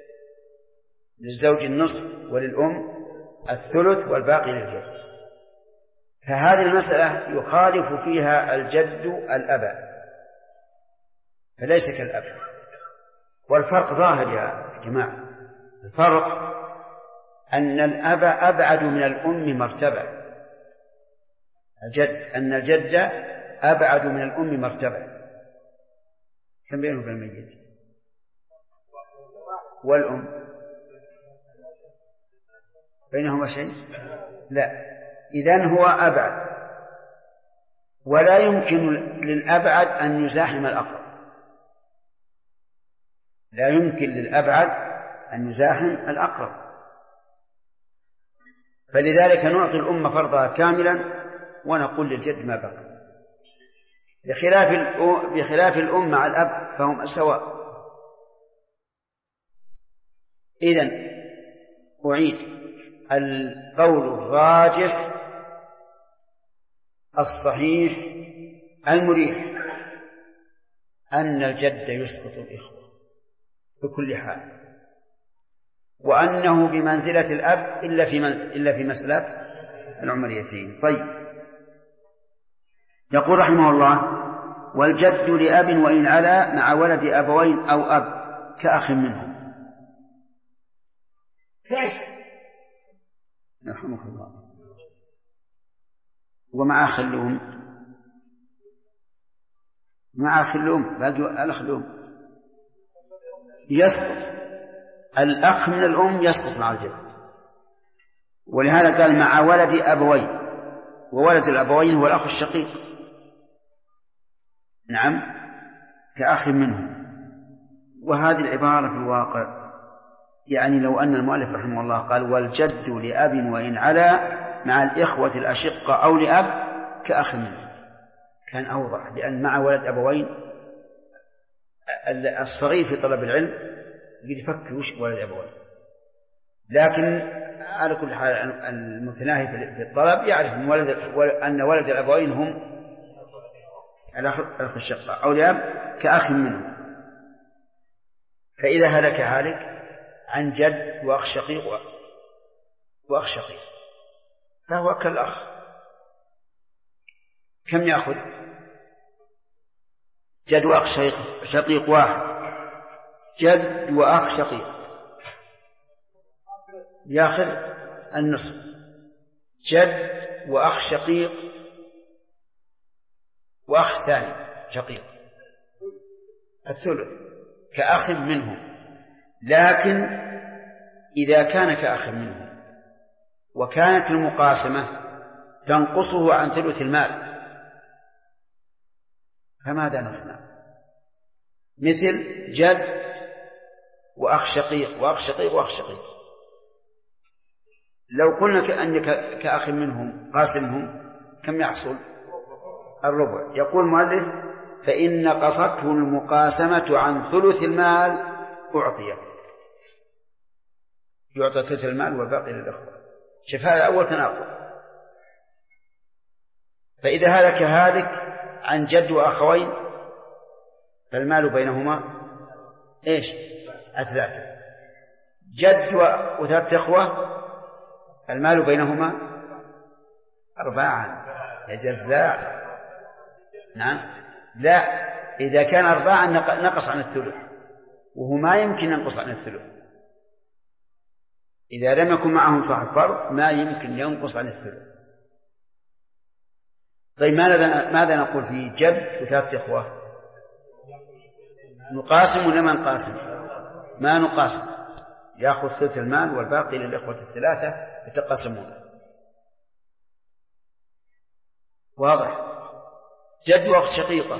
للزوج النصف وللأم الثلث، والباقي للجد. فهذه المسألة يخالف فيها الجد الأب، فليس كالأب. والفرق ظاهر يا جماعة. الفرق أن الأب أبعد من الأم مرتبة، أن الجد أبعد من الأم مرتبة. كم بينه وبين الميت؟ والأم بينهما شيء؟ لا. إذن هو أبعد، ولا يمكن للأبعد أن يزاحم الأقرب، لا يمكن للأبعد أن يزاحم الأقرب. فلذلك نعطي الأم فرضها كاملا ونقول للجد ما بقى، بخلاف الأم مع الأب فهم سواء. إذن أعيد القول الراجح الصحيح المريح أن الجد يسقط الإخوة بكل حال، وأنه بمنزلة الأب إلا في مسألة العمريتين. طيب، يقول رحمه الله والجد لأب وإن علا مع ولد أبوين أو أب كأخ منهم. يرحمك الله. ومع أخ الأم باقي الأخ الأم يسقط، الأخ من الأم يسقط مع الجد. ولهذا قال مع ولد أبوين، وولد الأبوين هو الأخ الشقيق، نعم، كأخ منه. وهذه العبارة في الواقع يعني لو أن المؤلف رحمه الله قال والجد لأب وإن علا مع الإخوة الأشقة أو لأب كأخ منه كان أوضح، لأن مع ولد أبوين الصغير في طلب العلم يفكر وش ولد أبوين، لكن على كل حال المتناهي في الطلب يعرف أن ولد الأبوين هم الأخ الشقة أو لأب كأخ منه. فإذا هلك هالك عن جد وأخ شقيق فهو كالأخ، كم يأخذ؟ جد وأخ شقيق واحد، جد وأخ شقيق يأخذ النصف، جد وأخ شقيق وأخ ثاني شقيق الثلث كأخ منه. لكن إذا كان كأخ منه وكانت المقاسمة تنقصه عن ثلث المال فماذا نصنع؟ مثل جد وأخ شقيق وأخ شقيق وأخ شقيق، لو قلنا كأنك كأخ منهم قاسمهم كم يحصل؟ الربع. يقول المؤلف فإن قصته المقاسمة عن ثلث المال يعطى ثلث المال والباقي للأخوة. شوف هذا أول تناقض. فإذا هلك هالك عن جد وأخوين فالمال بينهما إيش؟ الثلاثة. جد وثلاثة أخوة المال بينهما 4 يجزاء. نعم، لا، إذا كان 4 نقص عن الثلث، وهو ما يمكن ينقص عن الثلث. إذا لم يكن معهم صاحب فرض ما يمكن ينقص عن الثلث. طيب ماذا نقول في جد وثلاثة إخوة؟ نقاسم ولا ما نقاسم؟ ما نقاسم، يأخذ ثلث المال والباقي للإخوة الثلاثة يتقاسمون. واضح؟ جد وأخت شقيقة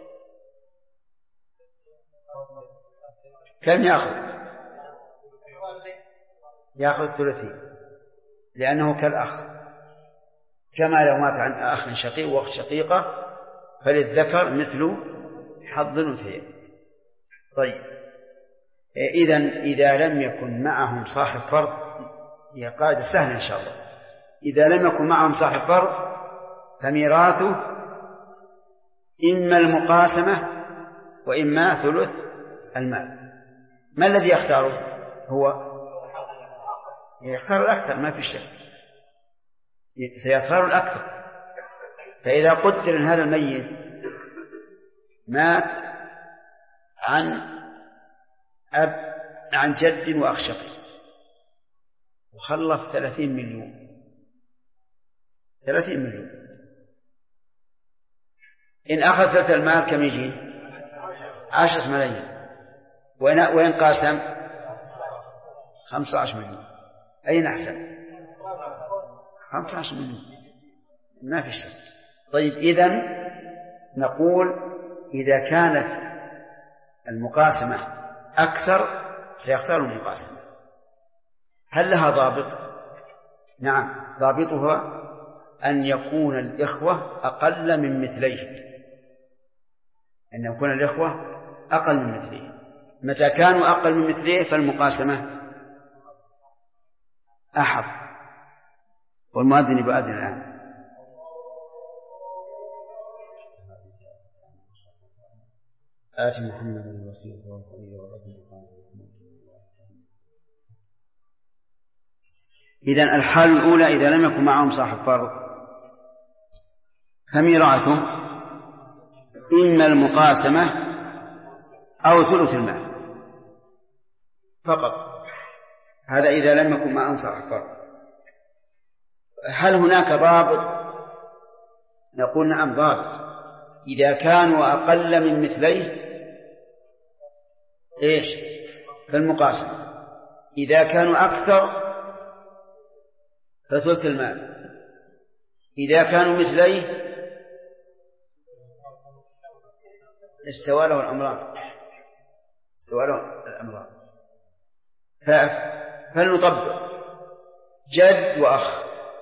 كم يأخذ ثلثين، لأنه كالأخ، كما لو مات عن أخ شقيق وأخت شقيقة فللذكر مثل حظ الأنثيين. طيب، إذا لم يكن معهم صاحب فرض، هي قاعدة سهلة إن شاء الله، إذا لم يكن معهم صاحب فرض فميراثه إما المقاسمة وإما ثلث المال. ما الذي يختاره؟ هو يختار الأكثر، ما في شك، سيختار الأكثر. فإذا قدر أن هذا الميت مات عن جد وأخ شقيق وخلف 30 مليون، 30 مليون، إن أخذ ثلث المال كم يجي؟ 10 ملايين، وإن قاسم 15 مليون. أين أحسن؟ 15 مليون، ما في شك. طيب، إذن نقول إذا كانت المقاسمة أكثر سيختار المقاسمة. هل لها ضابط؟ نعم، ضابطها أن يكون الإخوة أقل من مثليه، أن يكون الإخوة أقل من مثليه. متى كانوا أقل من مثليه فالمقاسمة أحظ. والمؤذن يؤذن الآن. آت محمد الوسيلة والفضيلة والفضيلة. إذن الحال الأولى إذا لم يكن معهم صاحب فرض فميراثه إما المقاسمة أو ثلث المال فقط. هذا إذا لم يكن معهم صاحب فرض. هل هناك ضابط نقول نعم ضابط. إذا كانوا أقل من مثليه إيش فالمقاسمة، إذا كانوا أكثر فثلث المال، إذا كانوا مثليه استوى له الأمران. فلنطبق جد وأخ.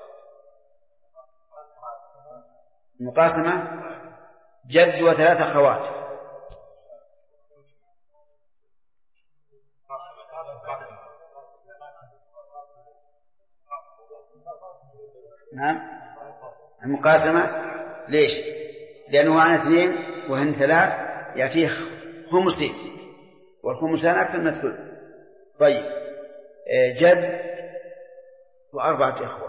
المقاسمة جد وثلاث أخوات. نعم المقاسمة ليش؟ لأنه عن 2 وهن 3 يأتيه خمسين، والخمسان أكثر من الثلث. طيب جد و4 إخوة،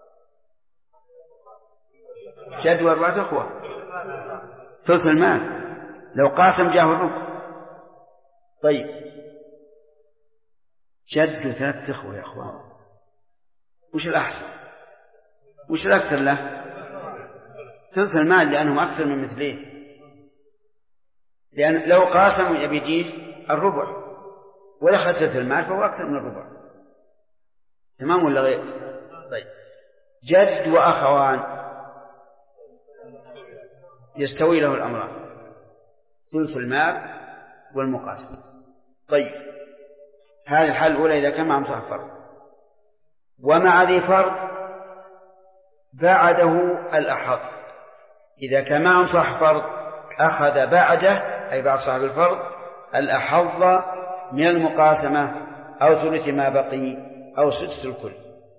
جد و4 إخوة ثلث المال، لو قاسم جاه الربع. طيب جد 3 إخوة يا أخوان، وش الأحسن؟ وش الأكثر له؟ ثلث المال، لأنهم أكثر من مثليه، لأن لو قاسم يبيجيه الربع ولخذ ثلث المال فهو أكثر من الربع. تمام ولا غير؟ طيب جد وأخوان يستوي له الأمران، ثلث المال والمقاسمة. طيب هذه الحالة الأولى إذا كان معهم صاحب فرض. ومع ذي فرض بعده الأحظ، إذا كان معهم صاحب فرض أخذ بعده أي بعد صاحب الفرض الأحظ من المقاسمة أو ثلث ما بقي أو سدس الكل.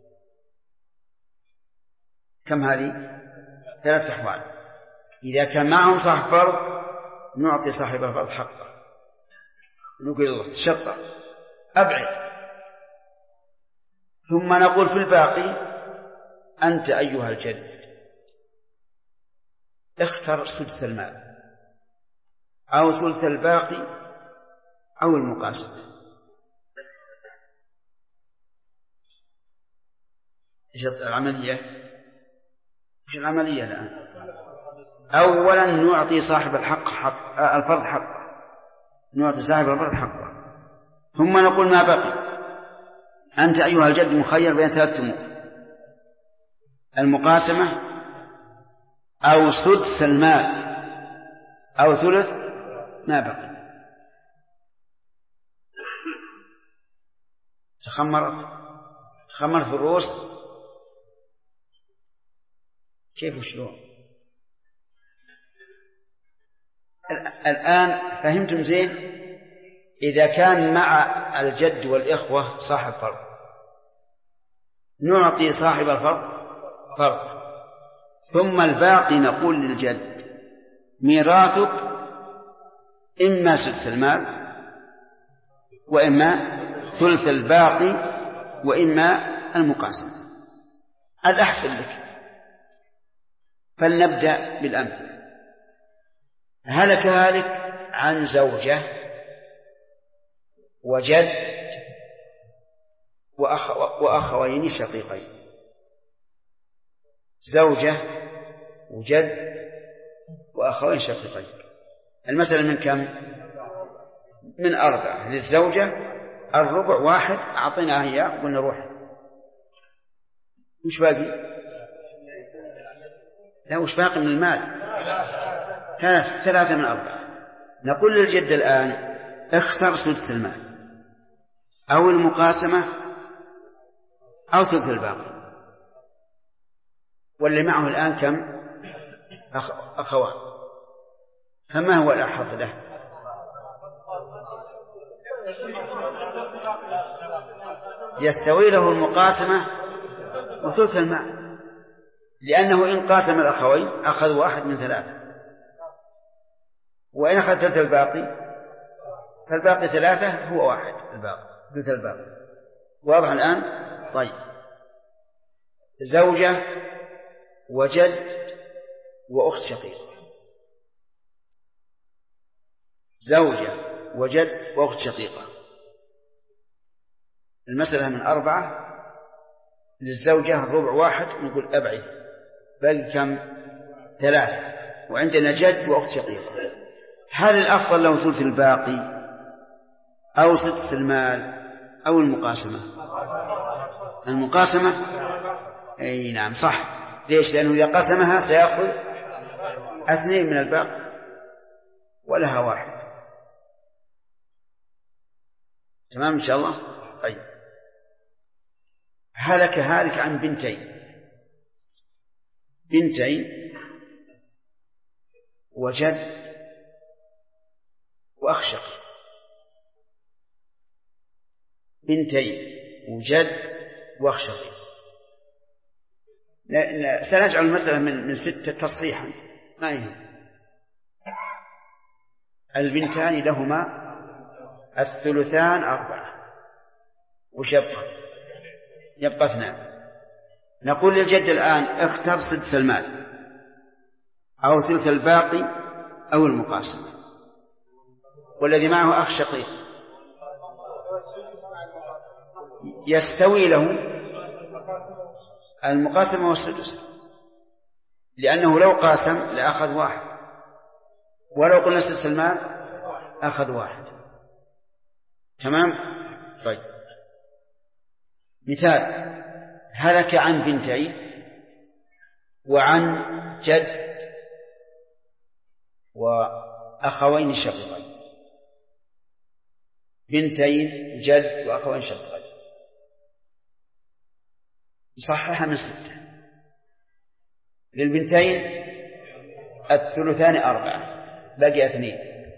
كم هذه؟ 3 أحوال. إذا كان معهم صاحب فرض نعطي صاحب الفرض حقه، نقول الله تشطر أبعد، ثم نقول في الباقي أنت أيها الجد اختر سدس المال أو ثلث الباقي أو المقاسمة. إيش العملية؟ إيش العملية الآن؟ أولا نعطي صاحب الحق الفرض حقه، نعطي صاحب الفرض حقه، ثم نقول ما بقي أنت أيها الجد مخير بين 3 أمور: المقاسمة أو سدس المال أو ثلث ما بقي. تخمرت في الرؤوس كيف وشلون؟ الآن فهمتم زين؟ إذا كان مع الجد والإخوة صاحب فرض نعطي صاحب الفرض فرض، ثم الباقي نقول للجد ميراثك إما سدس المال وإما ثلث الباقي وإما المقاسمة، الأحسن لك. فلنبدأ بالأمر. هلك هالك عن زوجة وجد وأخوين شقيقين. زوجة وجد وأخوين شقيقين. المسألة من كم؟ من 4. للزوجة الربع 1 أعطيناه إياه قلنا روح. وش باقي؟ لا وش باقي من المال؟ 3 من 4. نقول للجد الآن اختر سدس المال أو المقاسمة أو ثلث الباقي. واللي معه الآن كم؟ أخوان. فما هو الأحظ له؟ يستوي له المقاسمة وثلث المال، لأنه إن قاسم الأخوين أخذ 1 من 3، وإن أخذ ثلث الباقي فالباقي 3 هو 1 الباقي ثلث الباقي. واضح الآن؟ طيب زوجة وجد وأخت شقيقة. زوجة وجد وأخت شقيقة. المسألة من 4. للزوجة الربع 1 نقول أبعد، بل كم؟ 3 وعندنا جد وأخت شقيقة. هل الأفضل له ثلث الباقي أو سدس المال أو المقاسمة؟ المقاسمة. أي نعم صح. ليش؟ لأنه إذا قسمها سيأخذ 2 من الباقي ولها 1. تمام إن شاء الله. طيب هلك هالك عن بنتين وجد وأخ شقيق. بنتين وجد وأخ شقيق. سنجعل المسألة من 6 تصحيحا ما يهم. البنتان لهما 3/4 وش يبقى 2. نقول للجد الآن اختر سدس المال أو ثلث الباقي أو المقاسمة. والذي معه أخ شقيق يستوي له المقاسمة والسدس، لأنه لو قاسم لأخذ 1 ولو قلنا سدس المال أخذ 1. تمام. طيب مثال هلك عن بنتين وعن جد وأخوين شقيقين. بنتين جد وأخوين شقيقين يصححها من 6. للبنتين 3/4 بقي 2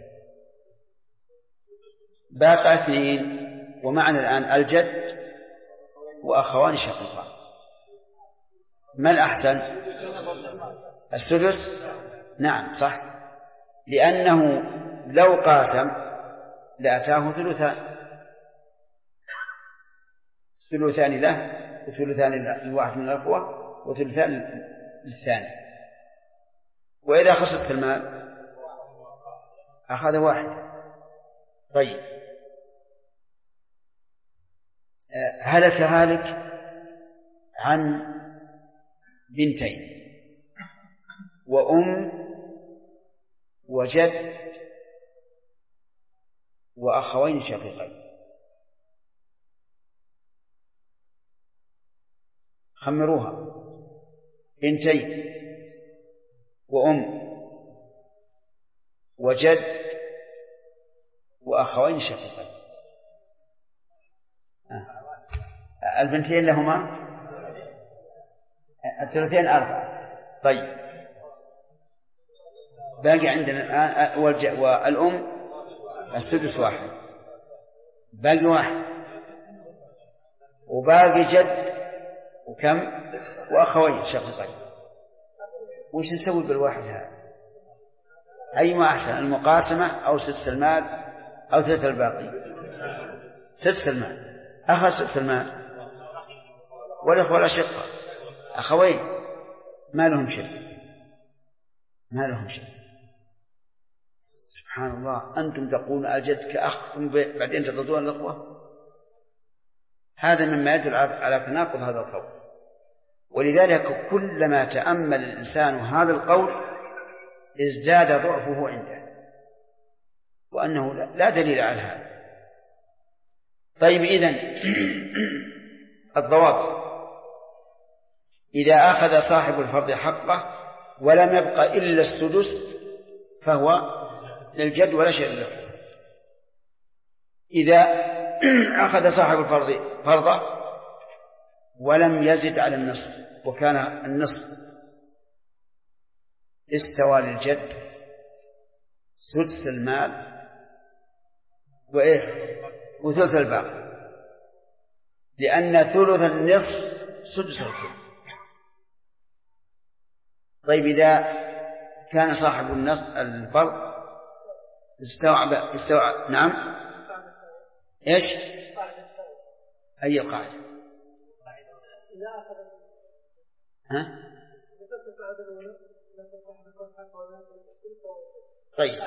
باقي 2 ومعنا الآن الجد وأخوان شقيقان. ما الأحسن؟ السدس. نعم صح، لأنه لو قاسم لأتاه 3 له وثلثان لواحد من الأخوة وثلثان للثاني. وإذا خصص المال أخذ 1. طيب هلك هالك عن بنتين وأم وجد وأخوين شقيقين. خمروها. بنتين وأم وجد وأخوين شقيقين. البنتين لهما 3/4. طيب باقي عندنا الآن والأم السدس 1 باقي 1 وباقي جد وكم وأخوين شقيقين. وش نسوي بالواحد هذا؟ أيما أحسن المقاسمة أو سدس المال أو ثلث الباقي؟ سدس المال. أخذ سدس المال والأخوة الأشقة أخوين ما لهم شيء. سبحان الله. أنتم تقولون الجد كأخ ثم بعدين تضدون الأخوة. هذا مما يدل على تناقض هذا القول. ولذلك كلما تأمل الإنسان هذا القول ازداد ضعفه عنده وأنه لا دليل على هذا. طيب إذن الضوابط: إذا أخذ صاحب الفرض حقه ولم يبقى إلا السدس فهو للجد ولا شيء له. إذا أخذ صاحب الفرض فرضه ولم يزد على النصف وكان النصف استوى للجد سدس المال وثلث الباقي، لأن ثلث النصف سدس الكل. طيب إذا كان صاحب الفرض استوعب نعم إيش؟ أي القاعدة؟ ها؟ طيب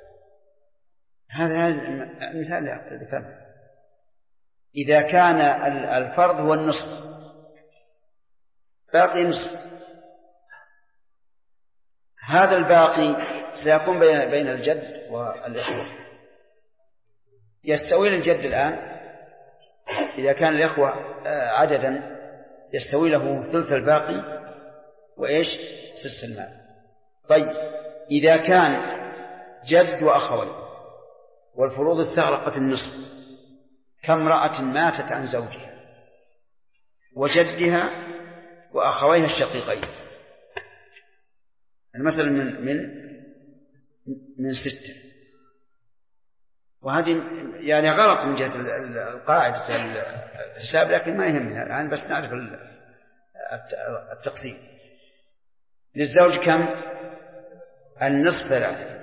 هذا المثال ذكرنا. إذا كان الفرض هو النصف باقي نصف هذا الباقي سيكون بين الجد والإخوة. يستوي الجد الآن إذا كان الإخوة عددا يستوي له ثلث الباقي وإيش سدس المال. طيب إذا كان جد وأخوين والفروض استغرقت النصف كامرأة ماتت عن زوجها وجدها وأخويها الشقيقين، المثل من 6، وهذه يعني غلط من جهة القاعدة الحساب، لكن ما يهمنا الآن، بس نعرف التقسيم. للزوج كم؟ النصف 3،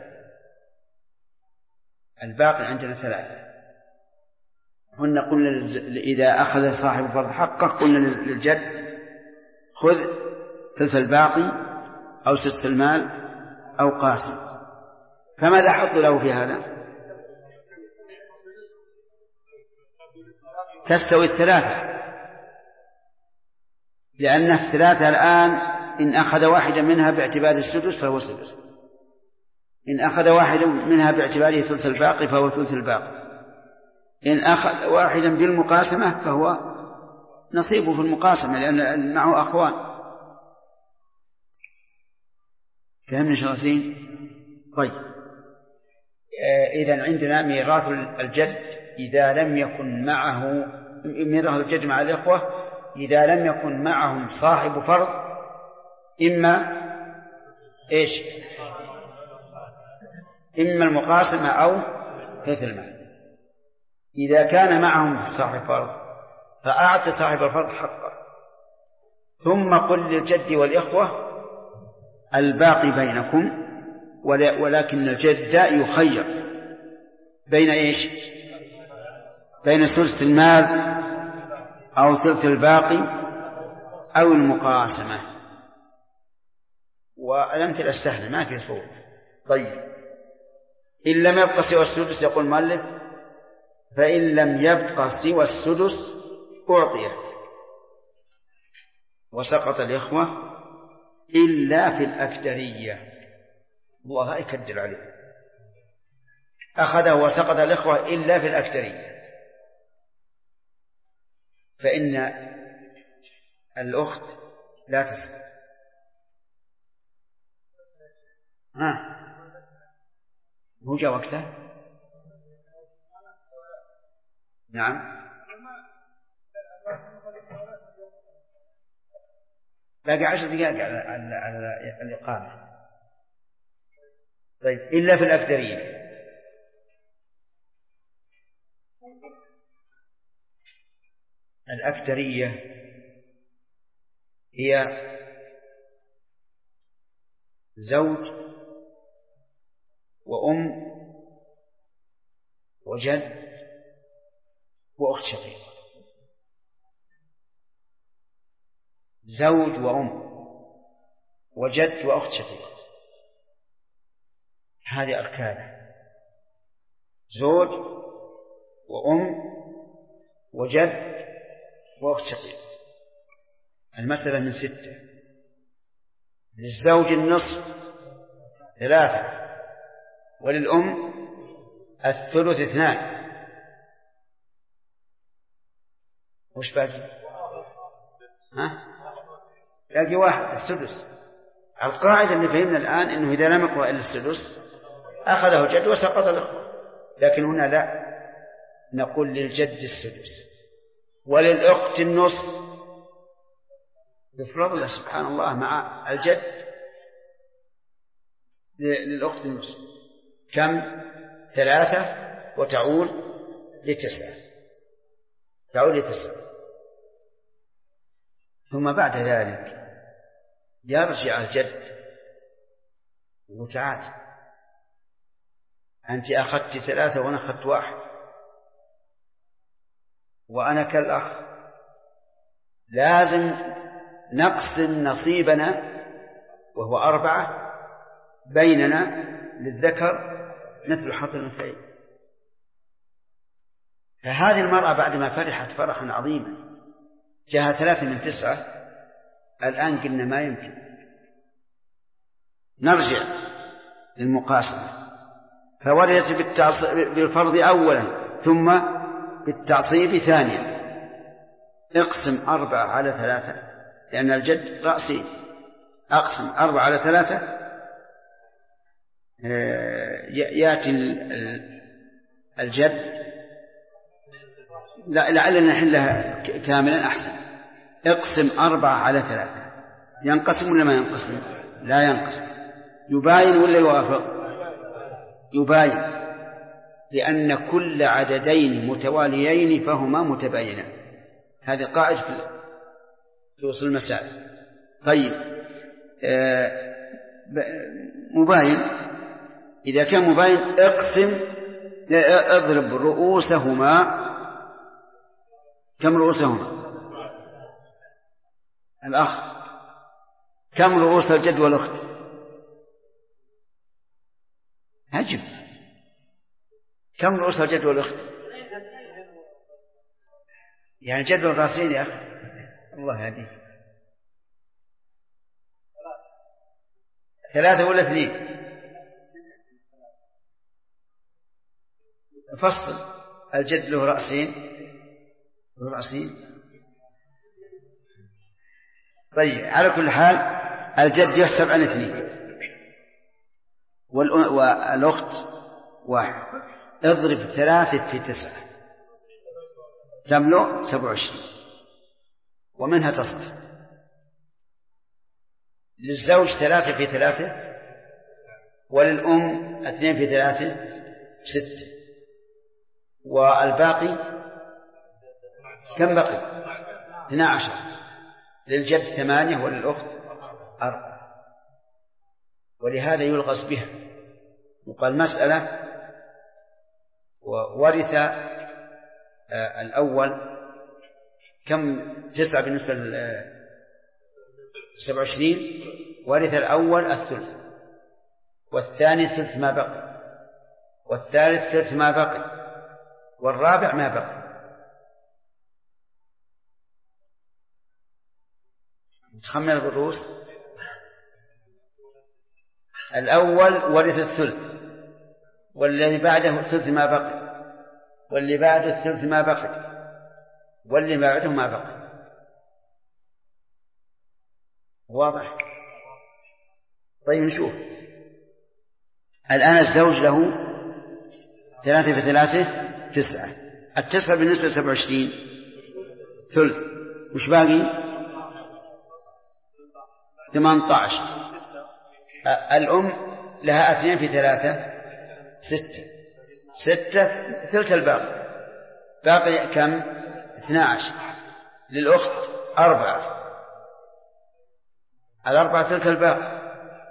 الباقي عندنا 3. قلنا إذا أخذ صاحب الفرض حقه قلنا للجد خذ ثلث الباقي أو سدس المال أو قاسم. فماذا حط له في هذا؟ تستوي 3، لأن 3 الآن إن أخذ واحدا منها باعتبار السدس فهو سدس، إن أخذ واحدا منها باعتباره ثلث الباقي فهو ثلث الباقي، إن أخذ واحدا بالمقاسمة فهو نصيبه في المقاسمة لأن معه أخوان. فهمنا شرطين؟ طيب إذن عندنا ميراث الجد إذا لم يكن معه ميراث الجد مع الإخوة إذا لم يكن معهم صاحب فرض، إما إيش؟ إما المقاسمة أو ثلث المال. إذا كان معهم صاحب فرض فأعطي صاحب الفرض حقه، ثم قل للجد والإخوة الباقي بينكم، ولكن الجد يخير بين إيش؟ بين ثلث المال أو ثلث الباقي أو المقاسمة. والأمثلة السهلة ما في صعوبة. طيب إن لم يبقى سوى السدس يقول المؤلف فإن لم يبقى سوى السدس أعطيه وسقط الإخوة إلا في الأكدرية. الله يكدر عليه، أخذه وسقط الإخوة إلا في الأكدرية، فإن الأخت لا تسقط. هو جاء وقته؟ نعم باقي 10 دقائق على الإقامة. طيب إلا في الأكثرية. الأكثرية هي زوج وأم وجد وأخت شقيقة. زوج وأم وجد وأخت شقيقة، هذه أركان: زوج وأم وجد وأخت شقيقة. المسألة من 6. للزوج النصف 3، وللأم الثلث 2. وش باقي؟ باقي 1 السدس. القاعدة اللي فهمنا الآن إنه إذا لم يقرأ إلا السدس أخذه جد وسقط الأخوة، لكن هنا لا، نقول للجد السدس وللأخت النصف. بفضل الله سبحان الله مع الجد للأخت النصف. كم؟ 3 وتعود ل9. تعود ل9. ثم بعد ذلك يرجع الجد وتعالى أنت أخذت 3 وأنا أخذت 1 وأنا كالأخ، لازم نقسم نصيبنا وهو 4 بيننا للذكر مثل حظ الأنثيين. فهذه المرأة بعد ما فرحت فرحا عظيما جاءها 3 من 9، الآن قلنا ما يمكن، نرجع للمقاسمة، فوردت بالفرض أولا ثم بالتعصيب ثانيا. اقسم 4/3 لأن الجد رأسي، أقسم 4/3 يأتي الجد، لعلنا نحلها كاملا أحسن. اقسم 4/3 ينقسم ولا ما ينقسم؟ لا ينقسم. يباين ولا يوافق؟ يباين، لأن كل عددين متواليين فهما متباينان. هذه قاعدة في أصول المسائل. طيب مباين، إذا كان مباين اضرب رؤوسهما. كم رؤوسهما الأخ؟ كم رؤوس الجد والأخت؟ هجب. كم رؤوس الجد والأخت؟ يعني جد والراسين يا أخي، الله هديه. 3 ولا 2؟ فصل. الجد له رأسين. طيب على كل حال الجد يحسب عن 2 والأخت 1. اضرب 3 في 9 تملأ 27، ومنها تصف. للزوج 3 في 3، وللأم 2 في 3 6، والباقي كم بقي؟ 12. للجد 8 وللأخت 4. ولهذا يلغز بها، وقال مسألة وورث الأول كم؟ 9 بالنسبة ل 27. ورث الأول الثلث، والثاني ثلث ما بقي، والثالث ثلث ما بقي، والرابع ما بقي. تخمن بالرؤوس. الأول ورث الثلث، والذي بعده ثلث ما بقي، واللي بعده الثلث ما بقي، واللي بعده ما بقي. واضح؟ طيب نشوف الآن. الزوج له 3 في 3 9. 9 بالنسبة ل 27 ثلث، وش باقي؟ 18. الأم لها 2 في 3 6 ثلث الباقي. باقي كم؟ 12. للأخت 4. 4 ثلث الباقي.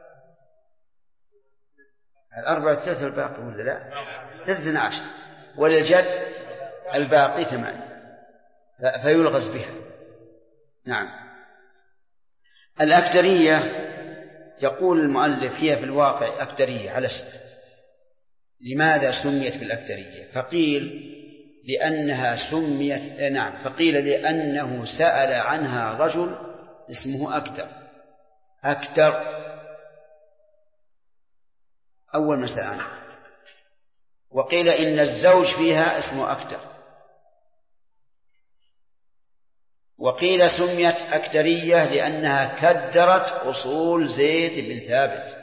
4 ثلث الباقي ولا لا؟ 12. وللجد الباقي 8، فيلغز بها. نعم. الأكدرية يقول المؤلف هي في الواقع أكدرية على شك. لماذا سميت بالأكدرية؟ فقيل لأنها سميت فقيل لأنه سأل عنها رجل اسمه أكدر أول ما سأل عنها. وقيل إن الزوج فيها اسمه أكدر. وقيل سميت أكدرية لأنها كدرت أصول زيد بن ثابت،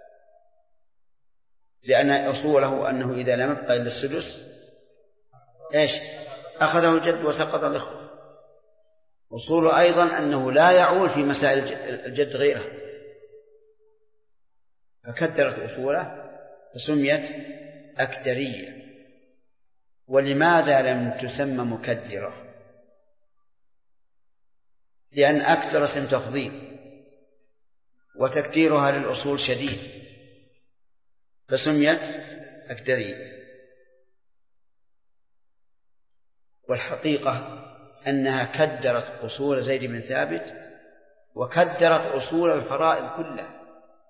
لأن أصوله أنه إذا لم يبقى إلا السدس إيش؟ أخذه الجد وسقط الإخوة. أصوله أيضا أنه لا يعول في مسائل الجد غيره، فكدرت أصوله فسميت أكدرية. ولماذا لم تسمى مكدرة؟ لأن أكدر اسم تفضيل، وتكديرها للأصول شديد، فسميت أكدرية. والحقيقة أنها كدرت أصول زيد بن ثابت، وكدرت أصول الفرائض كلها،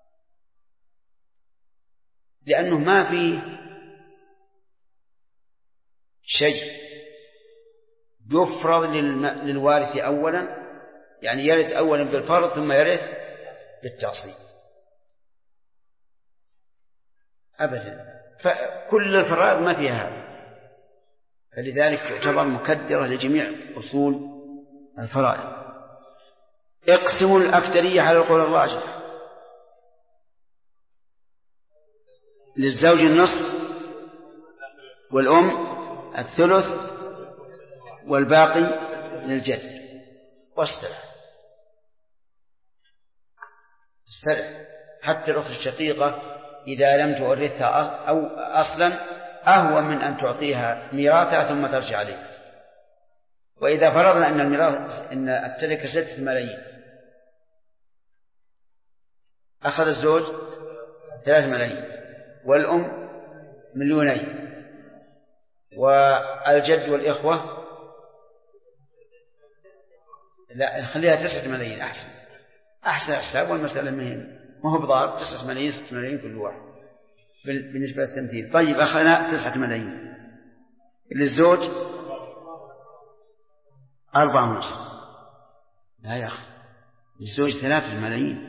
لأنه ما في شيء يفرض للوارث أولا، يعني يرث أولا بالفرض ثم يرث بالتعصيب. أبدا، فكل الفرائض ما فيها هذا، فلذلك تعتبر مكدرة لجميع أصول الفرائض. اقسموا الأكثرية على القول الراجح. للزوج النصف والأم الثلث والباقي للجد والسلف. حتى الأخت الشقيقة إذا لم تورثها أو أصلا أهون من أن تعطيها ميراثها ثم ترجع عليه. وإذا فرضنا أن الميراث إن التركة 6 ملايين، أخذ الزوج 3 ملايين والأم 2 مليون والجد والإخوة لا خليها 9 ملايين أحسن حساب، والمسألة ما هو بضار 9 ملايين 6 ملايين كل واحد بالنسبة للتمثيل. طيب أخذنا 9 ملايين، للزوج 4.5. لا يا أخي، للزوج 3 ملايين،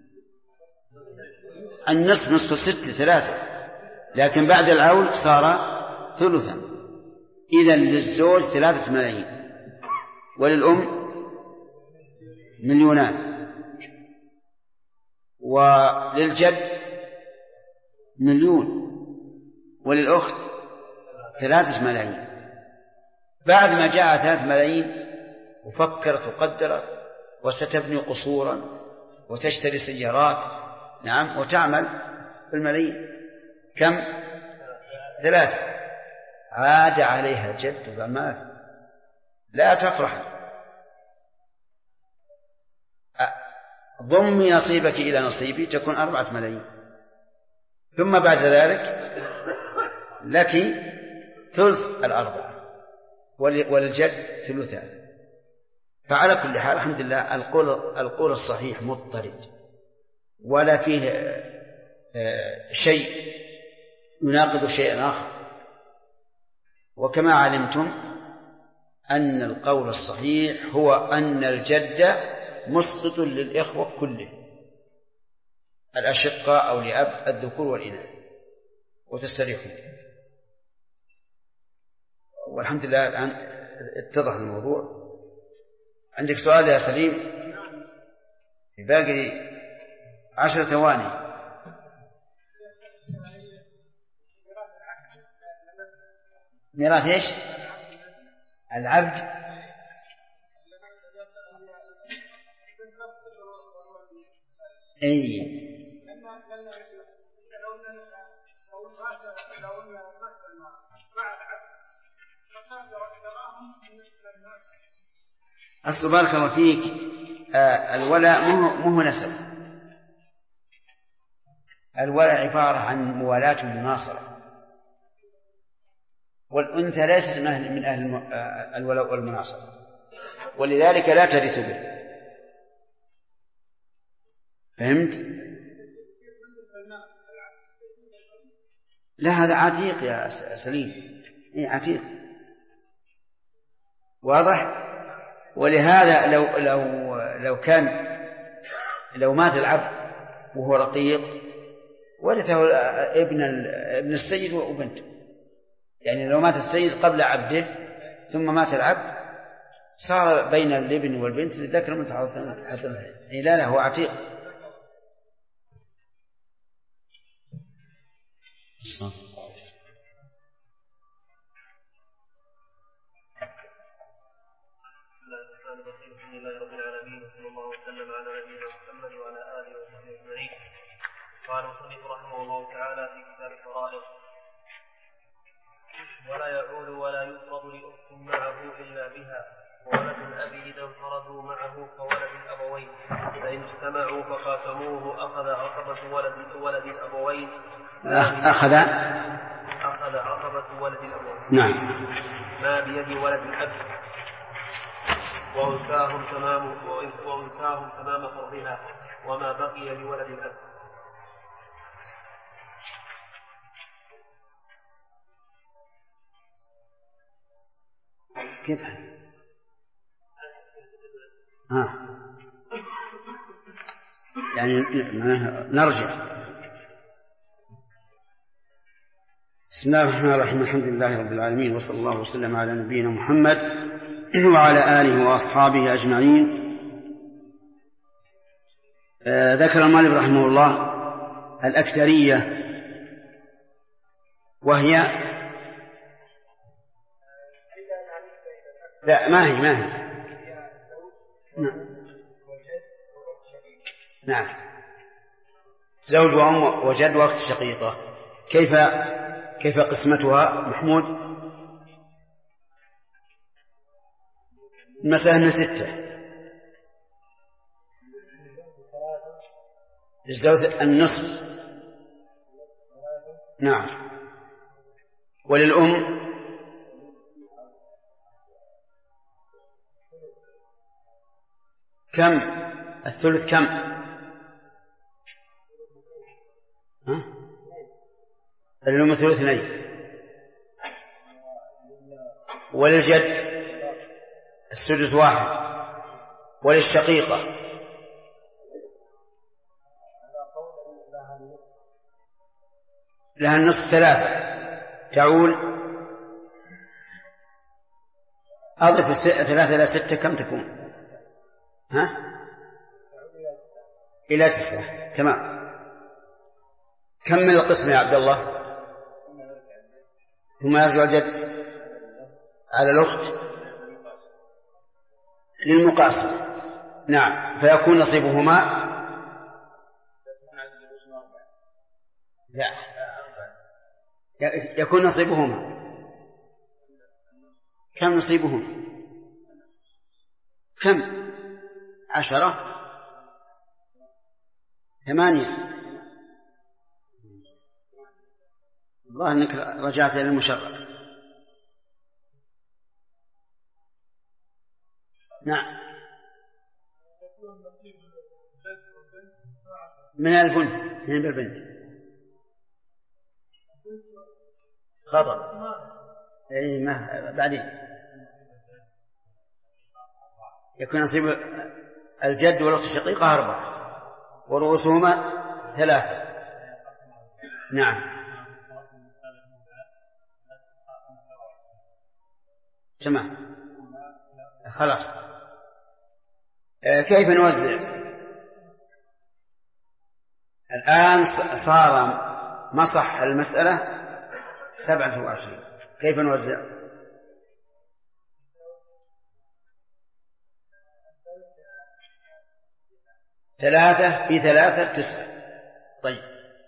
النصف نصف 6 3، لكن بعد العول صار ثلثا. إذن للزوج 3 ملايين وللأم 2 مليون وللجد 1 مليون وللأخت 3 ملايين. بعد ما جاء 3 ملايين وفكرت وقدرت وستبني قصورا وتشتري سيارات، نعم، وتعمل بالملايين، كم؟ 3. عاد عليها الجد وما لا تفرح، ضمي نصيبك إلى نصيبي تكون 4 ملايين، ثم بعد ذلك لك ثلث 4 وللجد ثلثان. فعلى كل حال الحمد لله القول الصحيح مضطرد، ولا فيه شيء يناقض شيئا آخر. وكما علمتم أن القول الصحيح هو أن الجد مسقط للإخوة كله، الأشقاء أو لأب الذكور والإناث، وتستريحون. والحمد لله الآن اتضح الموضوع. عندك سؤال يا سليم؟ باقي 10 ثواني. ميراث ايش؟ العبد. اي أصل بارك الله فيك الولاء مو نسب. الولاء عبارة عن موالاة ومناصرة، والأنثى ليست من أهل الولاء والمناصرة، ولذلك لا ترث به. فهمت؟ لا هذا عتيق يا سليم، إيه عتيق واضح. ولهذا لو مات العبد وهو رقيق ورثه ابن السيد وبنته، يعني لو مات السيد قبل عبده ثم مات العبد صار بين الابن والبنت للذكر مثل حظ الأنثيين. لا هو عتيق. الحمد لله رب العالمين، وصلى الله وسلم على نبينا محمد وعلى اله وصحبه اجمعين. قال المصنف رحمه الله تعالى في كتاب الفرائض: ولا يعول ولا يفرض لأخت معه إلا بها، وولد الأب إذا انفردوا معه كولد الأبوين، فإن اجتمعوا فقاسموه أخذ عصبة ولد الأبوين. أخذ عصبة ولد الأبوين. نعم. ما بيد ولد الأب، وأنثاهم تمام فرضها، وما بقي لولد الأب. كيف؟ يعني نرجع. بسم الله الرحمن الرحيم. الحمد لله رب العالمين، وصلى الله وسلم على نبينا محمد وعلى آله وأصحابه أجمعين. ذكر المؤلف رحمه الله الأكثرية، وهي لا ما هي نعم زوج وأم وجد وأخت شقيقة. كيف قسمتها محمود؟ المسألة من 6. للزوج النصف، نعم. وللأم كم؟ الثلث كم؟ للأم ثلث 2. وللجد السدس 1. وللشقيقة لها النصف 3. تعول أضف 3 إلى 6 كم تكون؟ إلى 9. تمام. كمل القسم يا عبد الله. ثم يرجع الجد على الأخت للمقاسمة، نعم، فيكون نصيبهما لا يكون نصيبهما كم؟ نصيبهم كم؟ 10 8. الله أنك رجعت إلى المشرع. نعم، من البنت خطأ. أي ما بعدين يكون نصيب الجد والأخت الشقيقة 4 ورؤوسهما 3. نعم تمام. خلاص. كيف نوزع الآن؟ صار مصح المسألة 27. كيف نوزع؟ ثلاثة في 3 9. طيب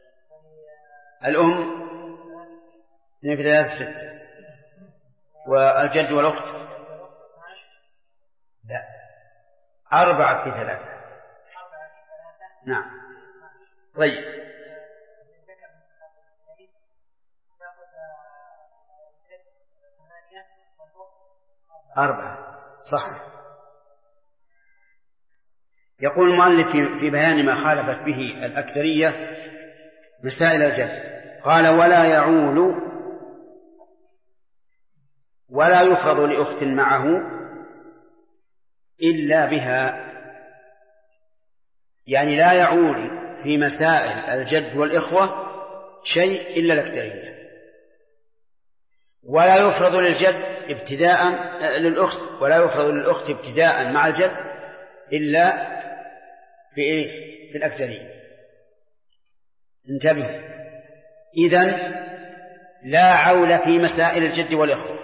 الأم 2 في 3 6. والجد والأخت لا 4 في 3. نعم. طيب 4 صح. يقول المؤلف في بيان ما خالفت به الأكثرية مسائل الجد، قال: ولا يعول ولا يفرض لأخت معه إلا بها، يعني لا يعول في مسائل الجد والإخوة شيء إلا الأكثرية، ولا يفرض للجد ابتداء للأخت، ولا يفرض للأخت ابتداء مع الجد إلا في الأكثرية. انتبهوا، إذن لا عول في مسائل الجد والإخوة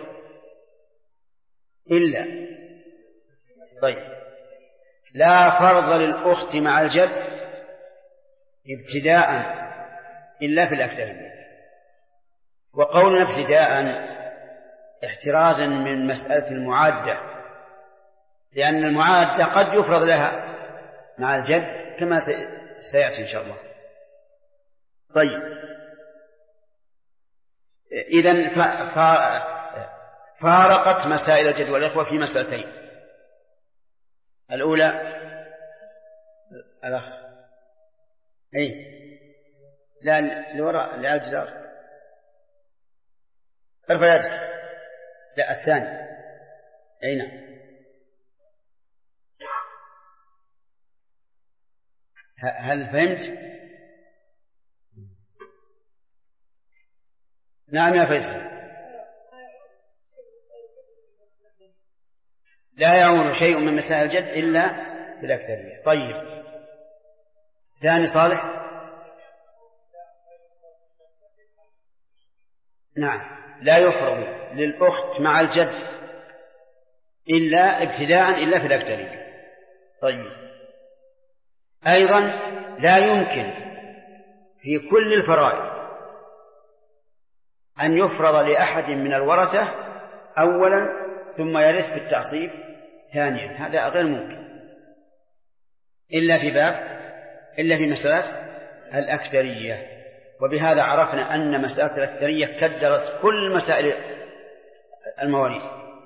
إلا. طيب لا فرض للأخت مع الجد ابتداء إلا في الأكثرية. وقولنا ابتداء احترازا من مسألة المعادة، لأن المعادة قد يفرض لها مع الجد كما سيأتي إن شاء الله. طيب إذن فارقت مسائل الجد والإخوة في مسألتين. الأولى الأخ لا لوراء للجدار ارفع يدك. لا الثاني نعم. هل فهمت؟ نعم يا فيصل. لا يعول شيء من مسائل الجد إلا في الأكثرية. طيب ثاني صالح. نعم لا يفرض للأخت مع الجد إلا ابتداء إلا في الأكثرية. طيب أيضا لا يمكن في كل الفرائض أن يفرض لأحد من الورثة أولا ثم يرث بالتعصيب ثانيا، هذا غير ممكن إلا في مسألة الأكثرية. وبهذا عرفنا أن مسألة الأكثرية كدرت كل مسائل المواريث.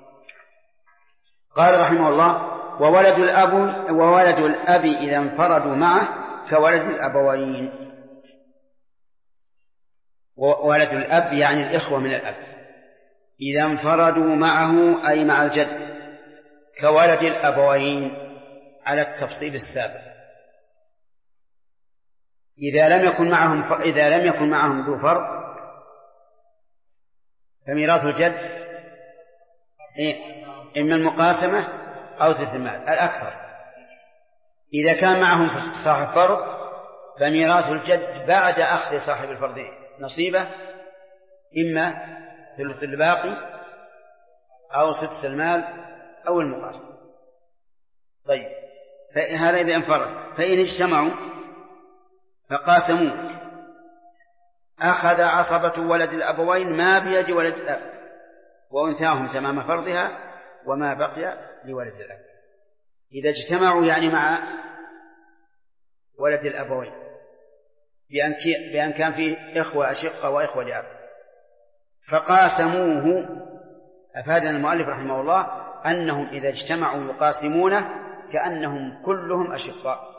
قال رحمه الله: وولد الأب إذا انفردوا معه كولد الأبوين. وولد الأب يعني الإخوة من الأب إذا انفردوا معه أي مع الجد كولد الأبوين على التفصيل السابق. إذا لم يكن معهم ذو فرض فميراث الجد إما المقاسمة أو ثلث المال الأكثر. إذا كان معهم صاحب فرض فميراث الجد بعد أخذ صاحب الفرض نصيبه إما ثلث الباقي أو سدس المال أو المقاسمة. طيب هذا إذا انفرد. فإن اجتمعوا فقاسموه أخذ عصبة ولد الأبوين ما بيد ولد الأب وأنثاهم تمام فرضها وما بقي لولد الأب. إذا اجتمعوا يعني مع ولد الأبوين بأن كان فيه إخوة أشقة وإخوة لأب فقاسموه، أفادنا المؤلف رحمه الله أنهم إذا اجتمعوا يقاسمونه كأنهم كلهم أشقاء.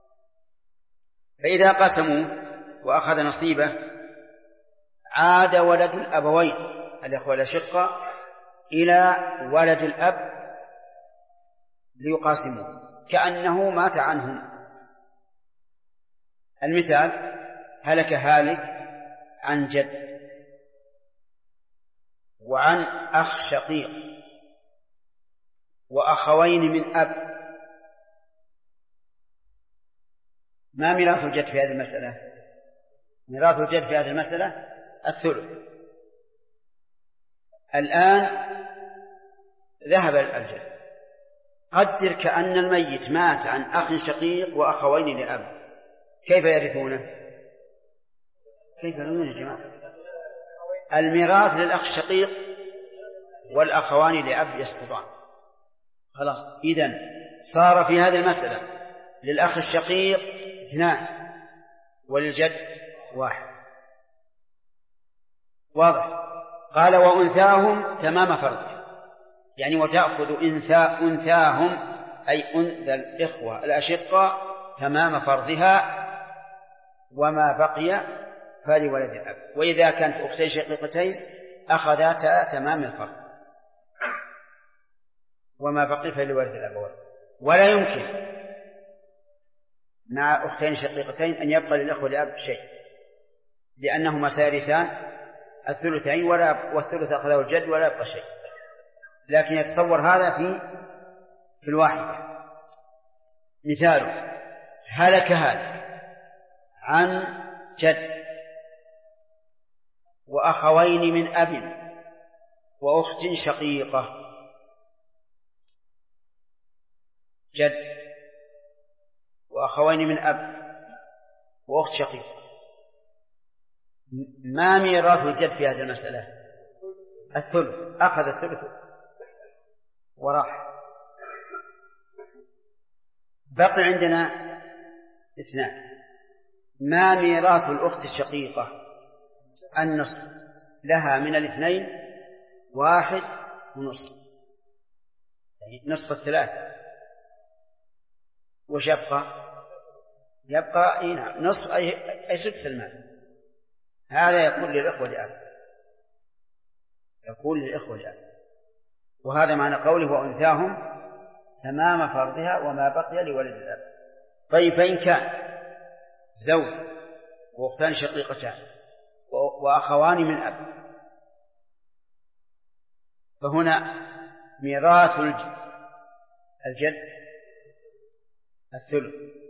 فإذا قاسموه وأخذ نصيبه عاد ولد الأبوين الإخوة الأشقة إلى ولد الأب ليقاسموه كأنه مات عنهم. المثال: هلك هالك عن جد وعن أخ شقيق وأخوين من أب. ما ميراث الجد في هذه المسألة؟ ميراث الجد في هذه المسألة الثلث. الآن ذهب الجد، قدر كأن الميت مات عن أخ شقيق وأخوين لأب، كيف يرثونه؟ كيف يرثونه يا جماعة؟ الميراث للأخ الشقيق والأخوان لأب يسقطان. خلاص، إذن صار في هذه المسألة للأخ الشقيق 2 وللجد 1. واضح؟ قال: وأنثاهم تمام فرض، يعني وتأخذ أنثاهم أي أنثى الإخوة الأشقاء تمام فرضها وما بقي فلولد الأب. وإذا كانت أختين شقيقتين أخذتا تمام الفرض وما بقي فلولد الأبوين. ولا يمكن مع أختين شقيقتين أن يبقى للأخوة لأب شيء، لأنهما سيرثان الثلثين والثلث أخذه الجد ولا يبقى شيء. لكن يتصور هذا في الواحدة. مثال: هلك هالك عن جد وأخوين من أب وأخت شقيقة. جد وأخوين من أب وأخت شقيقة. ما ميراث الجد في هذه المسألة؟ الثلث. أخذ الثلث وراح. بقي عندنا 2. ما ميراث الأخت الشقيقة؟ النصف. لها من 2 1 ونصف، يعني نصف 3. وش يبقى؟ يبقى نصف أي سدس المال. هذا يقول للإخوة لأب، يقول للإخوة لأب. وهذا معنى قوله: وأنثاهم تمام فرضها وما بقي لولد الأب. طيب فإن كان زوج وأختان شقيقتان وأخوان من أب فهنا ميراث الجد الثلث